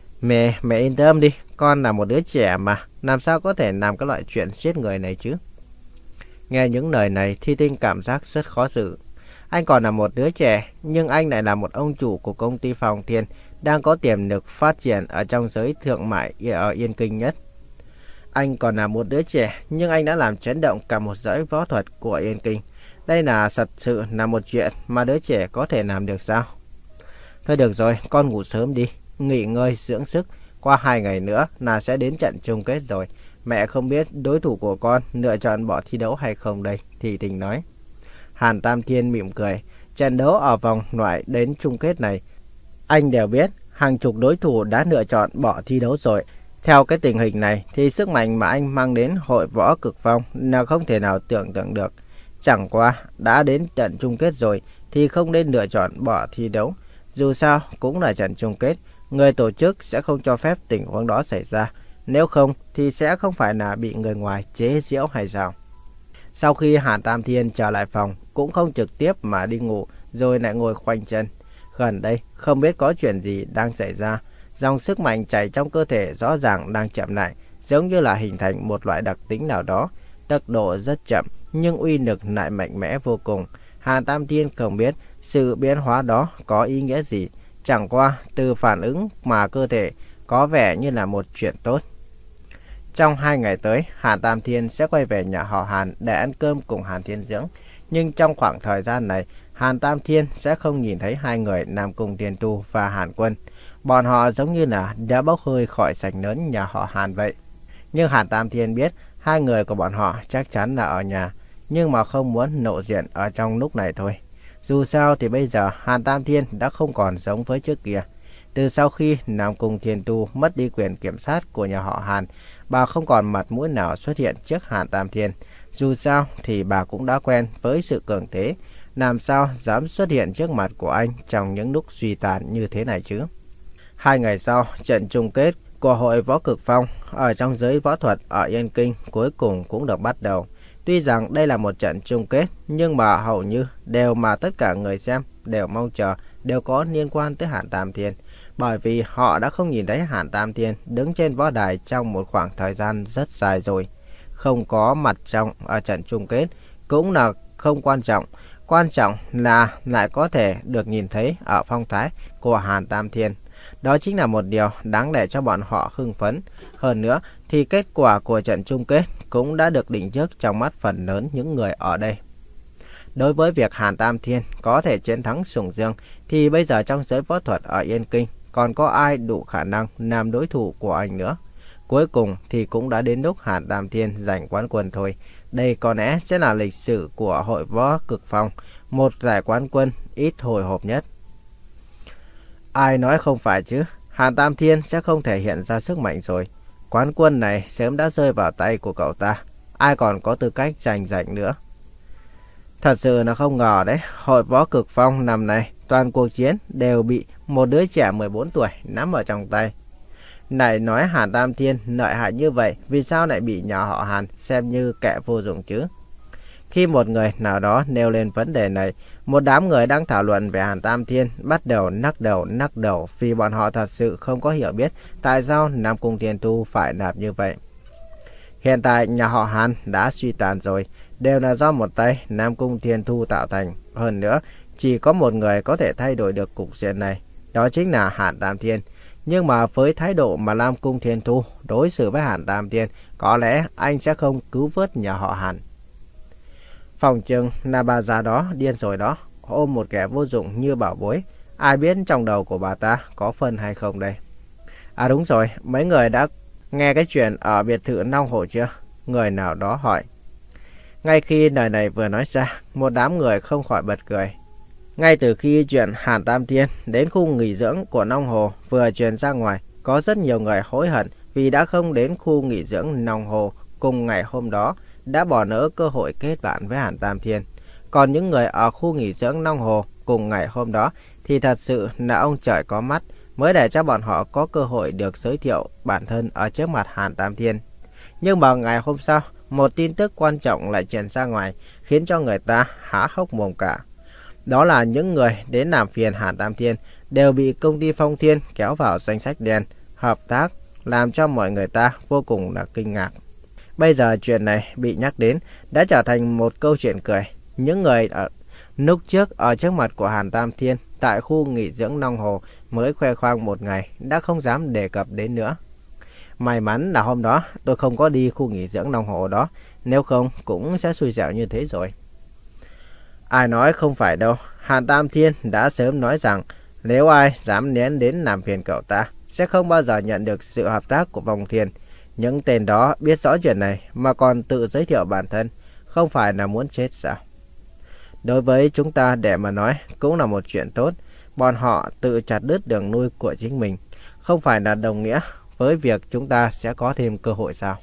Mẹ, mẹ yên tâm đi. Con là một đứa trẻ mà. Làm sao có thể làm cái loại chuyện giết người này chứ? Nghe những lời này, Thi Tinh cảm giác rất khó xử. Anh còn là một đứa trẻ, nhưng anh lại là một ông chủ của công ty Phong Thiên, đang có tiềm lực phát triển ở trong giới thương mại ở Yên Kinh nhất. Anh còn là một đứa trẻ, nhưng anh đã làm chấn động cả một giới võ thuật của Yên Kinh. Đây là thật sự là một chuyện mà đứa trẻ có thể làm được sao? Thôi được rồi, con ngủ sớm đi, nghỉ ngơi dưỡng sức. Qua hai ngày nữa là sẽ đến trận chung kết rồi. Mẹ không biết đối thủ của con lựa chọn bỏ thi đấu hay không đây, Thi Tinh nói. Hàn Tam Thiên mỉm cười. Trận đấu ở vòng loại đến chung kết này, anh đều biết hàng chục đối thủ đã lựa chọn bỏ thi đấu rồi. Theo cái tình hình này thì sức mạnh mà anh mang đến hội võ cực phong là không thể nào tưởng tượng được. Chẳng qua đã đến trận chung kết rồi thì không nên lựa chọn bỏ thi đấu. Dù sao cũng là trận chung kết, người tổ chức sẽ không cho phép tình huống đó xảy ra. Nếu không thì sẽ không phải là bị người ngoài chế giễu hay sao? Sau khi Hàn Tam Thiên trở lại phòng, cũng không trực tiếp mà đi ngủ rồi lại ngồi khoanh chân. Gần đây không biết có chuyện gì đang xảy ra. Dòng sức mạnh chảy trong cơ thể rõ ràng đang chậm lại, giống như là hình thành một loại đặc tính nào đó. Tốc độ rất chậm nhưng uy lực lại mạnh mẽ vô cùng. Hàn Tam Thiên không biết sự biến hóa đó có ý nghĩa gì. Chẳng qua từ phản ứng mà cơ thể có vẻ như là một chuyện tốt. Trong hai ngày tới, Hàn Tam Thiên sẽ quay về nhà họ Hàn để ăn cơm cùng Hàn Thiên Dưỡng. Nhưng trong khoảng thời gian này, Hàn Tam Thiên sẽ không nhìn thấy hai người Nam Cung Thiên Tu và Hàn Quân. Bọn họ giống như là đã bốc hơi khỏi sảnh lớn nhà họ Hàn vậy. Nhưng Hàn Tam Thiên biết hai người của bọn họ chắc chắn là ở nhà, nhưng mà không muốn lộ diện ở trong lúc này thôi. Dù sao thì bây giờ Hàn Tam Thiên đã không còn giống với trước kia. Từ sau khi Nam Cung Thiên Tu mất đi quyền kiểm soát của nhà họ Hàn, bà không còn mặt mũi nào xuất hiện trước Hàn Tam Thiên. Dù sao thì bà cũng đã quen với sự cường thế, làm sao dám xuất hiện trước mặt của anh trong những lúc suy tàn như thế này chứ. Hai ngày sau, trận chung kết của hội võ cực phong ở trong giới võ thuật ở Yên Kinh cuối cùng cũng được bắt đầu. Tuy rằng đây là một trận chung kết, nhưng mà hầu như đều mà tất cả người xem đều mong chờ, đều có liên quan tới Hàn Tam Thiên. Bởi vì họ đã không nhìn thấy Hàn Tam Thiên đứng trên võ đài trong một khoảng thời gian rất dài rồi. Không có mặt trong ở trận chung kết cũng là không quan trọng. Quan trọng là lại có thể được nhìn thấy ở phong thái của Hàn Tam Thiên. Đó chính là một điều đáng để cho bọn họ hưng phấn. Hơn nữa thì kết quả của trận chung kết cũng đã được định trước trong mắt phần lớn những người ở đây. Đối với việc Hàn Tam Thiên có thể chiến thắng Sùng Dương thì bây giờ trong giới võ thuật ở Yên Kinh còn có ai đủ khả năng làm đối thủ của anh nữa. Cuối cùng thì cũng đã đến lúc Hàn Tam Thiên giành quán quân thôi. Đây có lẽ sẽ là lịch sử của hội võ cực phong, một giải quán quân ít hồi hộp nhất. Ai nói không phải chứ, Hàn Tam Thiên sẽ không thể hiện ra sức mạnh rồi. Quán quân này sớm đã rơi vào tay của cậu ta, ai còn có tư cách giành giành nữa. Thật sự là không ngờ đấy, hội võ cực phong năm nay toàn cuộc chiến đều bị một đứa trẻ mười bốn tuổi nắm ở trong tay. Này nói Hàn Tam Thiên lợi hại như vậy, vì sao lại bị nhà họ Hàn xem như kẻ vô dụng chứ? Khi một người nào đó nêu lên vấn đề này, một đám người đang thảo luận về Hàn Tam Thiên bắt đầu nắc đầu nắc đầu vì bọn họ thật sự không có hiểu biết tại sao Nam Cung Thiên Tu phải làm như vậy. Hiện tại nhà họ Hàn đã suy tàn rồi, đều là do một tay Nam Cung Thiên Tu tạo thành. Hơn nữa, chỉ có một người có thể thay đổi được cục diện này, đó chính là Hàn Tam Thiên. Nhưng mà với thái độ mà Nam Cung Thiên Tu đối xử với Hàn Tam Thiên, có lẽ anh sẽ không cứu vớt nhà họ Hàn. Phòng chừng là bà già đó điên rồi đó, ôm một kẻ vô dụng như bảo bối. Ai biết trong đầu của bà ta có phân hay không đây? À đúng rồi, mấy người đã nghe cái chuyện ở biệt thự Long Hổ chưa? Người nào đó hỏi. Ngay khi lời này vừa nói ra, một đám người không khỏi bật cười. Ngay từ khi chuyện Hàn Tam Thiên đến khu nghỉ dưỡng của Long Hồ vừa truyền ra ngoài, có rất nhiều người hối hận vì đã không đến khu nghỉ dưỡng Nong Hồ cùng ngày hôm đó, đã bỏ lỡ cơ hội kết bạn với Hàn Tam Thiên. Còn những người ở khu nghỉ dưỡng Nong Hồ cùng ngày hôm đó thì thật sự là ông trời có mắt mới để cho bọn họ có cơ hội được giới thiệu bản thân ở trước mặt Hàn Tam Thiên. Nhưng mà ngày hôm sau, một tin tức quan trọng lại truyền ra ngoài, khiến cho người ta há hốc mồm cả. Đó là những người đến làm phiền Hàn Tam Thiên đều bị công ty Phong Thiên kéo vào danh sách đen, hợp tác, làm cho mọi người ta vô cùng là kinh ngạc. Bây giờ chuyện này bị nhắc đến đã trở thành một câu chuyện cười. Những người ở lúc trước ở trước mặt của Hàn Tam Thiên tại khu nghỉ dưỡng Nong Hồ mới khoe khoang một ngày đã không dám đề cập đến nữa. May mắn là hôm đó tôi không có đi khu nghỉ dưỡng Nong Hồ đó, nếu không cũng sẽ xui xẻo như thế rồi. Ai nói không phải đâu, Hàn Tam Thiên đã sớm nói rằng nếu ai dám nén đến làm phiền cậu ta sẽ không bao giờ nhận được sự hợp tác của Phong Thiên. Những tên đó biết rõ chuyện này mà còn tự giới thiệu bản thân, không phải là muốn chết sao? Đối với chúng ta để mà nói cũng là một chuyện tốt. Bọn họ tự chặt đứt đường lui của chính mình, không phải là đồng nghĩa với việc chúng ta sẽ có thêm cơ hội sao?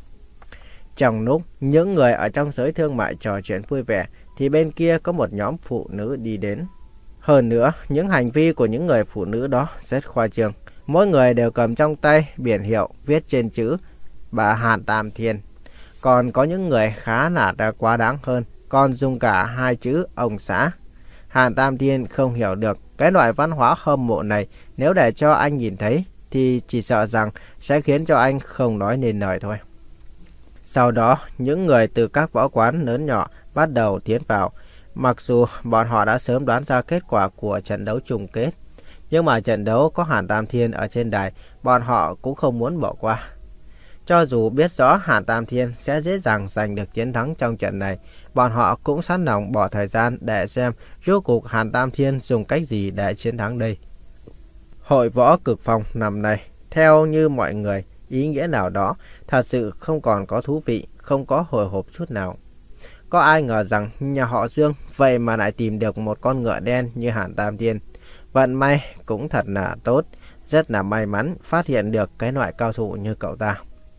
Trong lúc những người ở trong giới thương mại trò chuyện vui vẻ thì bên kia có một nhóm phụ nữ đi đến. Hơn nữa, những hành vi của những người phụ nữ đó rất khoa trương. Mỗi người đều cầm trong tay biển hiệu viết trên chữ bà Hàn Tam Thiên. Còn có những người khá là đã quá đáng hơn, còn dùng cả hai chữ ông xã. Hàn Tam Thiên không hiểu được cái loại văn hóa hâm mộ này, nếu để cho anh nhìn thấy thì chỉ sợ rằng sẽ khiến cho anh không nói nên lời thôi. Sau đó, những người từ các võ quán lớn nhỏ bắt đầu tiến vào. Mặc dù bọn họ đã sớm đoán ra kết quả của trận đấu chung kết, nhưng mà trận đấu có Hàn Tam Thiên ở trên đài, bọn họ cũng không muốn bỏ qua. Cho dù biết rõ Hàn Tam Thiên sẽ dễ dàng giành được chiến thắng trong trận này, bọn họ cũng sẵn lòng bỏ thời gian để xem rốt cuộc Hàn Tam Thiên dùng cách gì để chiến thắng đây. Hội võ cực phong năm nay, theo như mọi người, ý nghĩa nào đó thật sự không còn có thú vị, không có hồi hộp chút nào. Có ai ngờ rằng nhà họ Dương vậy mà lại tìm được một con ngựa đen như Hàn Tam Thiên. Vận may cũng thật là tốt, rất là may mắn phát hiện được cái loại cao thủ như cậu ta.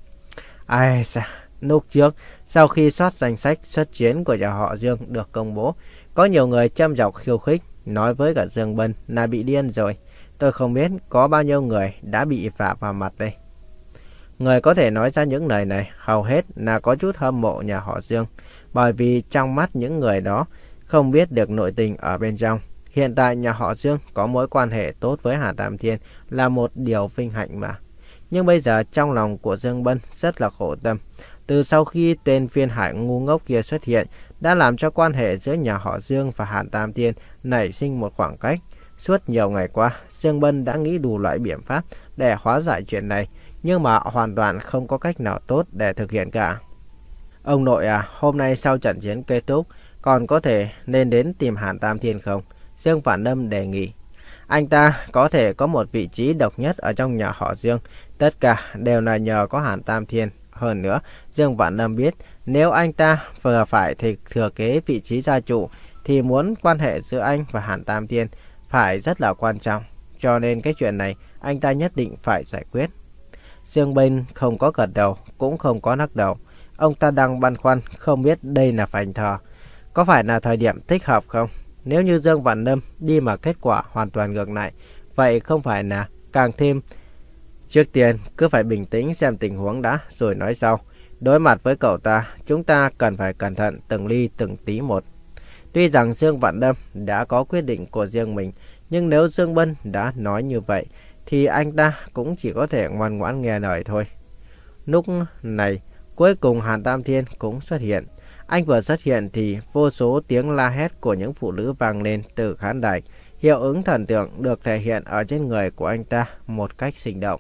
Ai xa, lúc trước, sau khi soát danh sách xuất chiến của nhà họ Dương được công bố, có nhiều người châm chọc khiêu khích, nói với cả Dương Bân là bị điên rồi. Tôi không biết có bao nhiêu người đã bị vả vào mặt đây. Người có thể nói ra những lời này hầu hết là có chút hâm mộ nhà họ Dương, bởi vì trong mắt những người đó không biết được nội tình ở bên trong. Hiện tại nhà họ Dương có mối quan hệ tốt với Hàn Tam Thiên là một điều vinh hạnh mà. Nhưng bây giờ trong lòng của Dương Bân rất là khổ tâm. Từ sau khi tên phiên hải ngu ngốc kia xuất hiện, đã làm cho quan hệ giữa nhà họ Dương và Hàn Tam Thiên nảy sinh một khoảng cách. Suốt nhiều ngày qua, Dương Bân đã nghĩ đủ loại biện pháp để hóa giải chuyện này, nhưng mà hoàn toàn không có cách nào tốt để thực hiện cả. Ông nội à, hôm nay sau trận chiến kết thúc, còn có thể nên đến tìm Hàn Tam Thiên không? Dương Vạn Lâm đề nghị. Anh ta có thể có một vị trí độc nhất ở trong nhà họ Dương. Tất cả đều là nhờ có Hàn Tam Thiên. Hơn nữa, Dương Vạn Lâm biết nếu anh ta vừa phải thì thừa kế vị trí gia chủ, thì muốn quan hệ giữa anh và Hàn Tam Thiên phải rất là quan trọng. Cho nên cái chuyện này anh ta nhất định phải giải quyết. Dương Bân không có gật đầu, cũng không có lắc đầu. Ông ta đang băn khoăn không biết đây là phành thờ, có phải là thời điểm thích hợp không? Nếu như Dương Vạn Lâm đi mà kết quả hoàn toàn ngược lại, vậy không phải là càng thêm. Trước tiên cứ phải bình tĩnh xem tình huống đã rồi nói sau. Đối mặt với cậu ta, chúng ta cần phải cẩn thận từng ly từng tí một. Tuy rằng Dương Vạn Lâm đã có quyết định của riêng mình, nhưng nếu Dương Bân đã nói như vậy thì anh ta cũng chỉ có thể ngoan ngoãn nghe lời thôi. Lúc này, cuối cùng Hàn Tam Thiên cũng xuất hiện. Anh vừa xuất hiện thì vô số tiếng la hét của những phụ nữ vang lên từ khán đài. Hiệu ứng thần tượng được thể hiện ở trên người của anh ta một cách sinh động.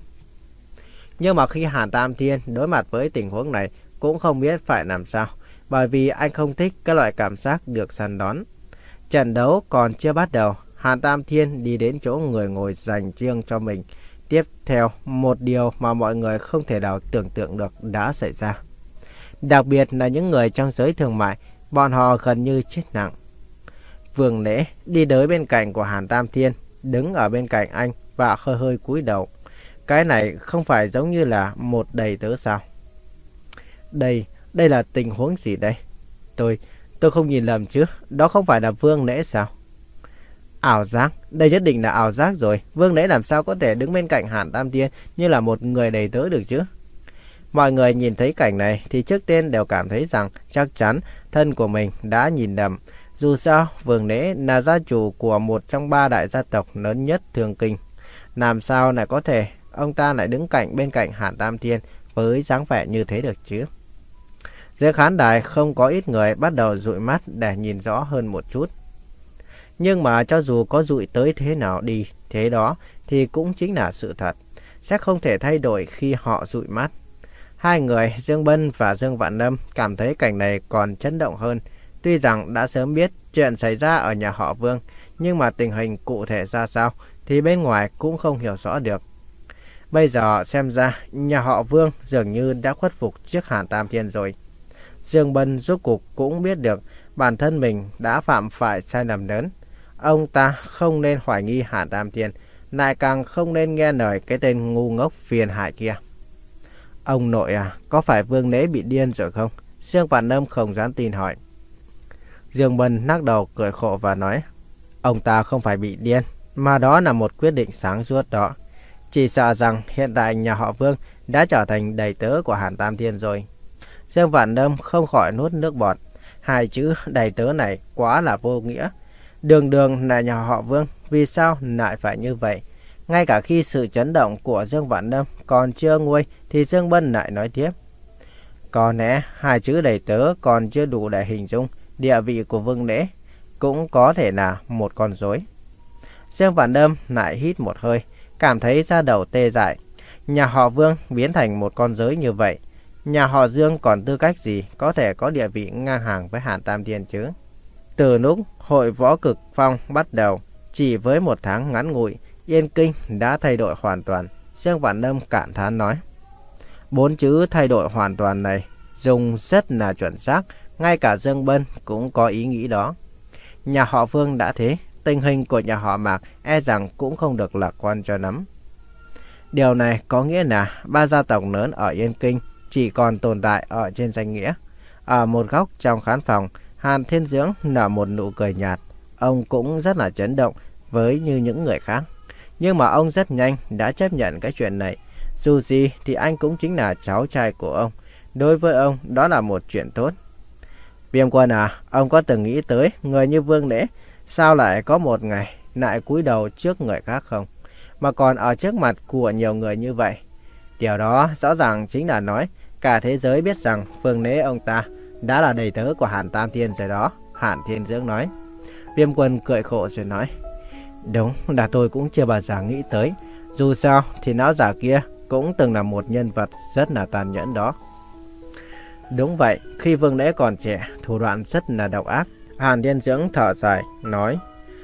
Nhưng mà khi Hàn Tam Thiên đối mặt với tình huống này cũng không biết phải làm sao, bởi vì anh không thích cái loại cảm giác được săn đón. Trận đấu còn chưa bắt đầu, Hàn Tam Thiên đi đến chỗ người ngồi dành riêng cho mình. Tiếp theo, một điều mà mọi người không thể nào tưởng tượng được đã xảy ra. Đặc biệt là những người trong giới thương mại, bọn họ gần như chết nặng. Vương Lễ đi tới bên cạnh của Hàn Tam Thiên, đứng ở bên cạnh anh và hơi hơi cúi đầu. Cái này không phải giống như là một đầy tớ sao? Đây, đây là tình huống gì đây? Tôi, tôi không nhìn lầm chứ, đó không phải là Vương Lễ sao? Ảo giác, đây nhất định là ảo giác rồi. Vương Lễ làm sao có thể đứng bên cạnh Hàn Tam Thiên như là một người đầy tớ được chứ? Mọi người nhìn thấy cảnh này thì trước tiên đều cảm thấy rằng chắc chắn thân của mình đã nhìn lầm. Dù sao, Vương Lễ là gia chủ của một trong ba đại gia tộc lớn nhất Thương Kinh. Làm sao lại có thể ông ta lại đứng cạnh bên cạnh Hàn Tam Thiên với dáng vẻ như thế được chứ? Dưới khán đài không có ít người bắt đầu dụi mắt để nhìn rõ hơn một chút. Nhưng mà cho dù có dụi tới thế nào đi, thế đó thì cũng chính là sự thật. Sẽ không thể thay đổi khi họ dụi mắt. Hai người Dương Bân và Dương Vạn Lâm cảm thấy cảnh này còn chấn động hơn. Tuy rằng đã sớm biết chuyện xảy ra ở nhà họ Vương, nhưng mà tình hình cụ thể ra sao thì bên ngoài cũng không hiểu rõ được. Bây giờ xem ra nhà họ Vương dường như đã khuất phục trước Hàn Tam Thiên rồi. Dương Bân rốt cuộc cũng biết được bản thân mình đã phạm phải sai lầm lớn. Ông ta không nên hoài nghi Hàn Tam Thiên, lại càng không nên nghe lời cái tên ngu ngốc phiền hại kia. Ông nội à, có phải Vương Lễ bị điên rồi không? Dương Vạn Lâm không dám tin hỏi. Dương Bân lắc đầu cười khổ và nói, ông ta không phải bị điên, mà đó là một quyết định sáng suốt đó. Chỉ sợ rằng hiện tại nhà họ Vương đã trở thành đầy tớ của Hàn Tam Thiên rồi. Dương Vạn Lâm không khỏi nuốt nước bọt. Hai chữ đầy tớ này quá là vô nghĩa. Đường đường là nhà họ Vương, vì sao lại phải như vậy? Ngay cả khi sự chấn động của Dương Vạn Lâm còn chưa nguôi thì Dương Bân lại nói tiếp. Có lẽ hai chữ đầy tớ còn chưa đủ để hình dung địa vị của Vương Lễ, cũng có thể là một con rối. Dương Vạn Lâm lại hít một hơi, cảm thấy da đầu tê dại. Nhà họ Vương biến thành một con rối như vậy, nhà họ Dương còn tư cách gì có thể có địa vị ngang hàng với Hàn Tam Thiên chứ? Từ lúc hội võ cực phong bắt đầu, chỉ với một tháng ngắn ngủi, Yên Kinh đã thay đổi hoàn toàn. Dương Vạn Lâm cảm thán nói. Bốn chữ thay đổi hoàn toàn này dùng rất là chuẩn xác, ngay cả Dương Bân cũng có ý nghĩ đó. Nhà họ Vương đã thế, tình hình của nhà họ Mạc e rằng cũng không được lạc quan cho lắm. Điều này có nghĩa là ba gia tộc lớn ở Yên Kinh chỉ còn tồn tại ở trên danh nghĩa. Ở một góc trong khán phòng, Hàn Thiên Dưỡng nở một nụ cười nhạt. Ông cũng rất là chấn động với như những người khác. Nhưng mà ông rất nhanh đã chấp nhận cái chuyện này. Dù gì thì anh cũng chính là cháu trai của ông. Đối với ông đó là một chuyện tốt. Viêm Quân à, ông có từng nghĩ tới người như Vương Lễ sao lại có một ngày lại cúi đầu trước người khác không? Mà còn ở trước mặt của nhiều người như vậy. Điều đó rõ ràng chính là nói cả thế giới biết rằng Vương Lễ ông ta đã là đầy tớ của Hàn Tam Thiên rồi đó. Hàn Thiên Dưỡng nói. Viêm Quân cười khổ rồi nói. Đúng là tôi cũng chưa bao giờ nghĩ tới. Dù sao thì lão già kia cũng từng là một nhân vật rất là tàn nhẫn đó. Đúng vậy, khi Vương Lễ còn trẻ, thủ đoạn rất là độc ác. Hàn Thiên Dưỡng thở dài, nói.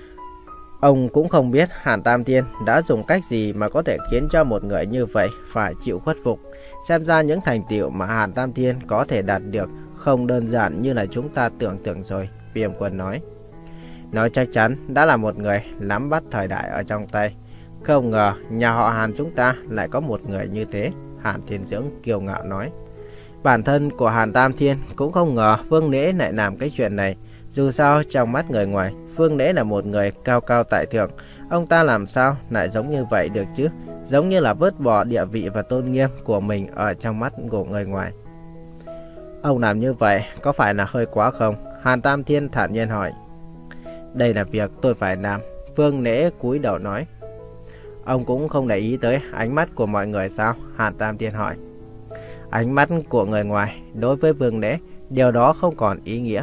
Ông cũng không biết Hàn Tam Thiên đã dùng cách gì mà có thể khiến cho một người như vậy phải chịu khuất phục. Xem ra những thành tựu mà Hàn Tam Thiên có thể đạt được không đơn giản như là chúng ta tưởng tượng rồi, Viêm Quân nói. Nói chắc chắn đã là một người nắm bắt thời đại ở trong tay. Không ngờ nhà họ Hàn chúng ta lại có một người như thế, Hàn Thiên Dưỡng kiêu ngạo nói. Bản thân của Hàn Tam Thiên cũng không ngờ Vương Lễ lại làm cái chuyện này. Dù sao trong mắt người ngoài, Vương Lễ là một người cao cao tại thượng. Ông ta làm sao lại giống như vậy được chứ? Giống như là vứt bỏ địa vị và tôn nghiêm của mình ở trong mắt của người ngoài. Ông làm như vậy có phải là hơi quá không? Hàn Tam Thiên thản nhiên hỏi. Đây là việc tôi phải làm, Vương Lễ cúi đầu nói. Ông cũng không để ý tới ánh mắt của mọi người sao? Hàn Tam Thiên hỏi. Ánh mắt của người ngoài đối với Vương Lễ, điều đó không còn ý nghĩa.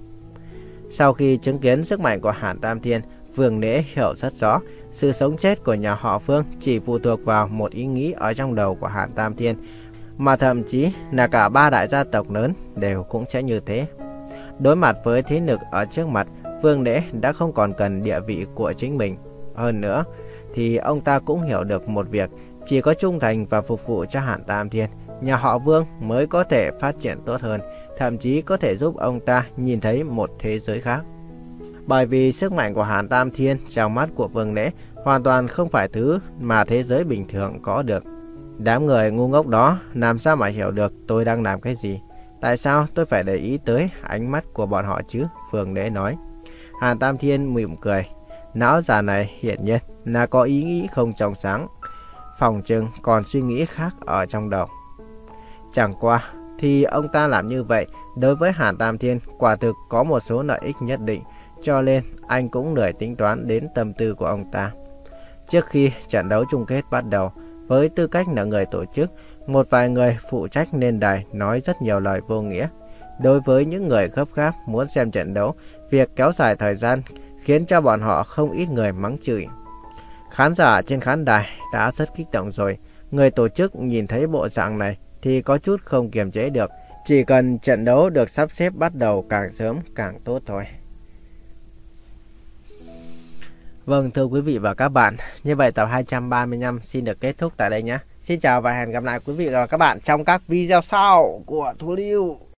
Sau khi chứng kiến sức mạnh của Hàn Tam Thiên, Vương Lễ hiểu rất rõ, sự sống chết của nhà họ Vương chỉ phụ thuộc vào một ý nghĩ ở trong đầu của Hàn Tam Thiên, mà thậm chí là cả ba đại gia tộc lớn đều cũng sẽ như thế. Đối mặt với thế lực ở trước mặt, Vương Lễ đã không còn cần địa vị của chính mình. Hơn nữa, thì ông ta cũng hiểu được một việc, chỉ có trung thành và phục vụ cho Hàn Tam Thiên, nhà họ Vương mới có thể phát triển tốt hơn, thậm chí có thể giúp ông ta nhìn thấy một thế giới khác. Bởi vì sức mạnh của Hàn Tam Thiên trong mắt của Vương Lễ hoàn toàn không phải thứ mà thế giới bình thường có được. Đám người ngu ngốc đó làm sao mà hiểu được tôi đang làm cái gì? Tại sao tôi phải để ý tới ánh mắt của bọn họ chứ? Phương Đế nói. Hàn Tam Thiên mỉm cười. Não già này hiển nhiên là có ý nghĩ không trong sáng. Phòng chừng còn suy nghĩ khác ở trong đầu. Chẳng qua thì ông ta làm như vậy đối với Hàn Tam Thiên quả thực có một số lợi ích nhất định, cho nên anh cũng lười tính toán đến tâm tư của ông ta. Trước khi trận đấu chung kết bắt đầu, với tư cách là người tổ chức, một vài người phụ trách lên đài nói rất nhiều lời vô nghĩa. Đối với những người gấp gáp muốn xem trận đấu, việc kéo dài thời gian khiến cho bọn họ không ít người mắng chửi. Khán giả trên khán đài đã rất kích động rồi. Người tổ chức nhìn thấy bộ dạng này thì có chút không kiềm chế được. Chỉ cần trận đấu được sắp xếp bắt đầu càng sớm càng tốt thôi. Vâng, thưa quý vị và các bạn, như vậy tập hai trăm ba mươi lăm xin được kết thúc tại đây nhé. Xin chào và hẹn gặp lại quý vị và các bạn trong các video sau của Thu Lưu.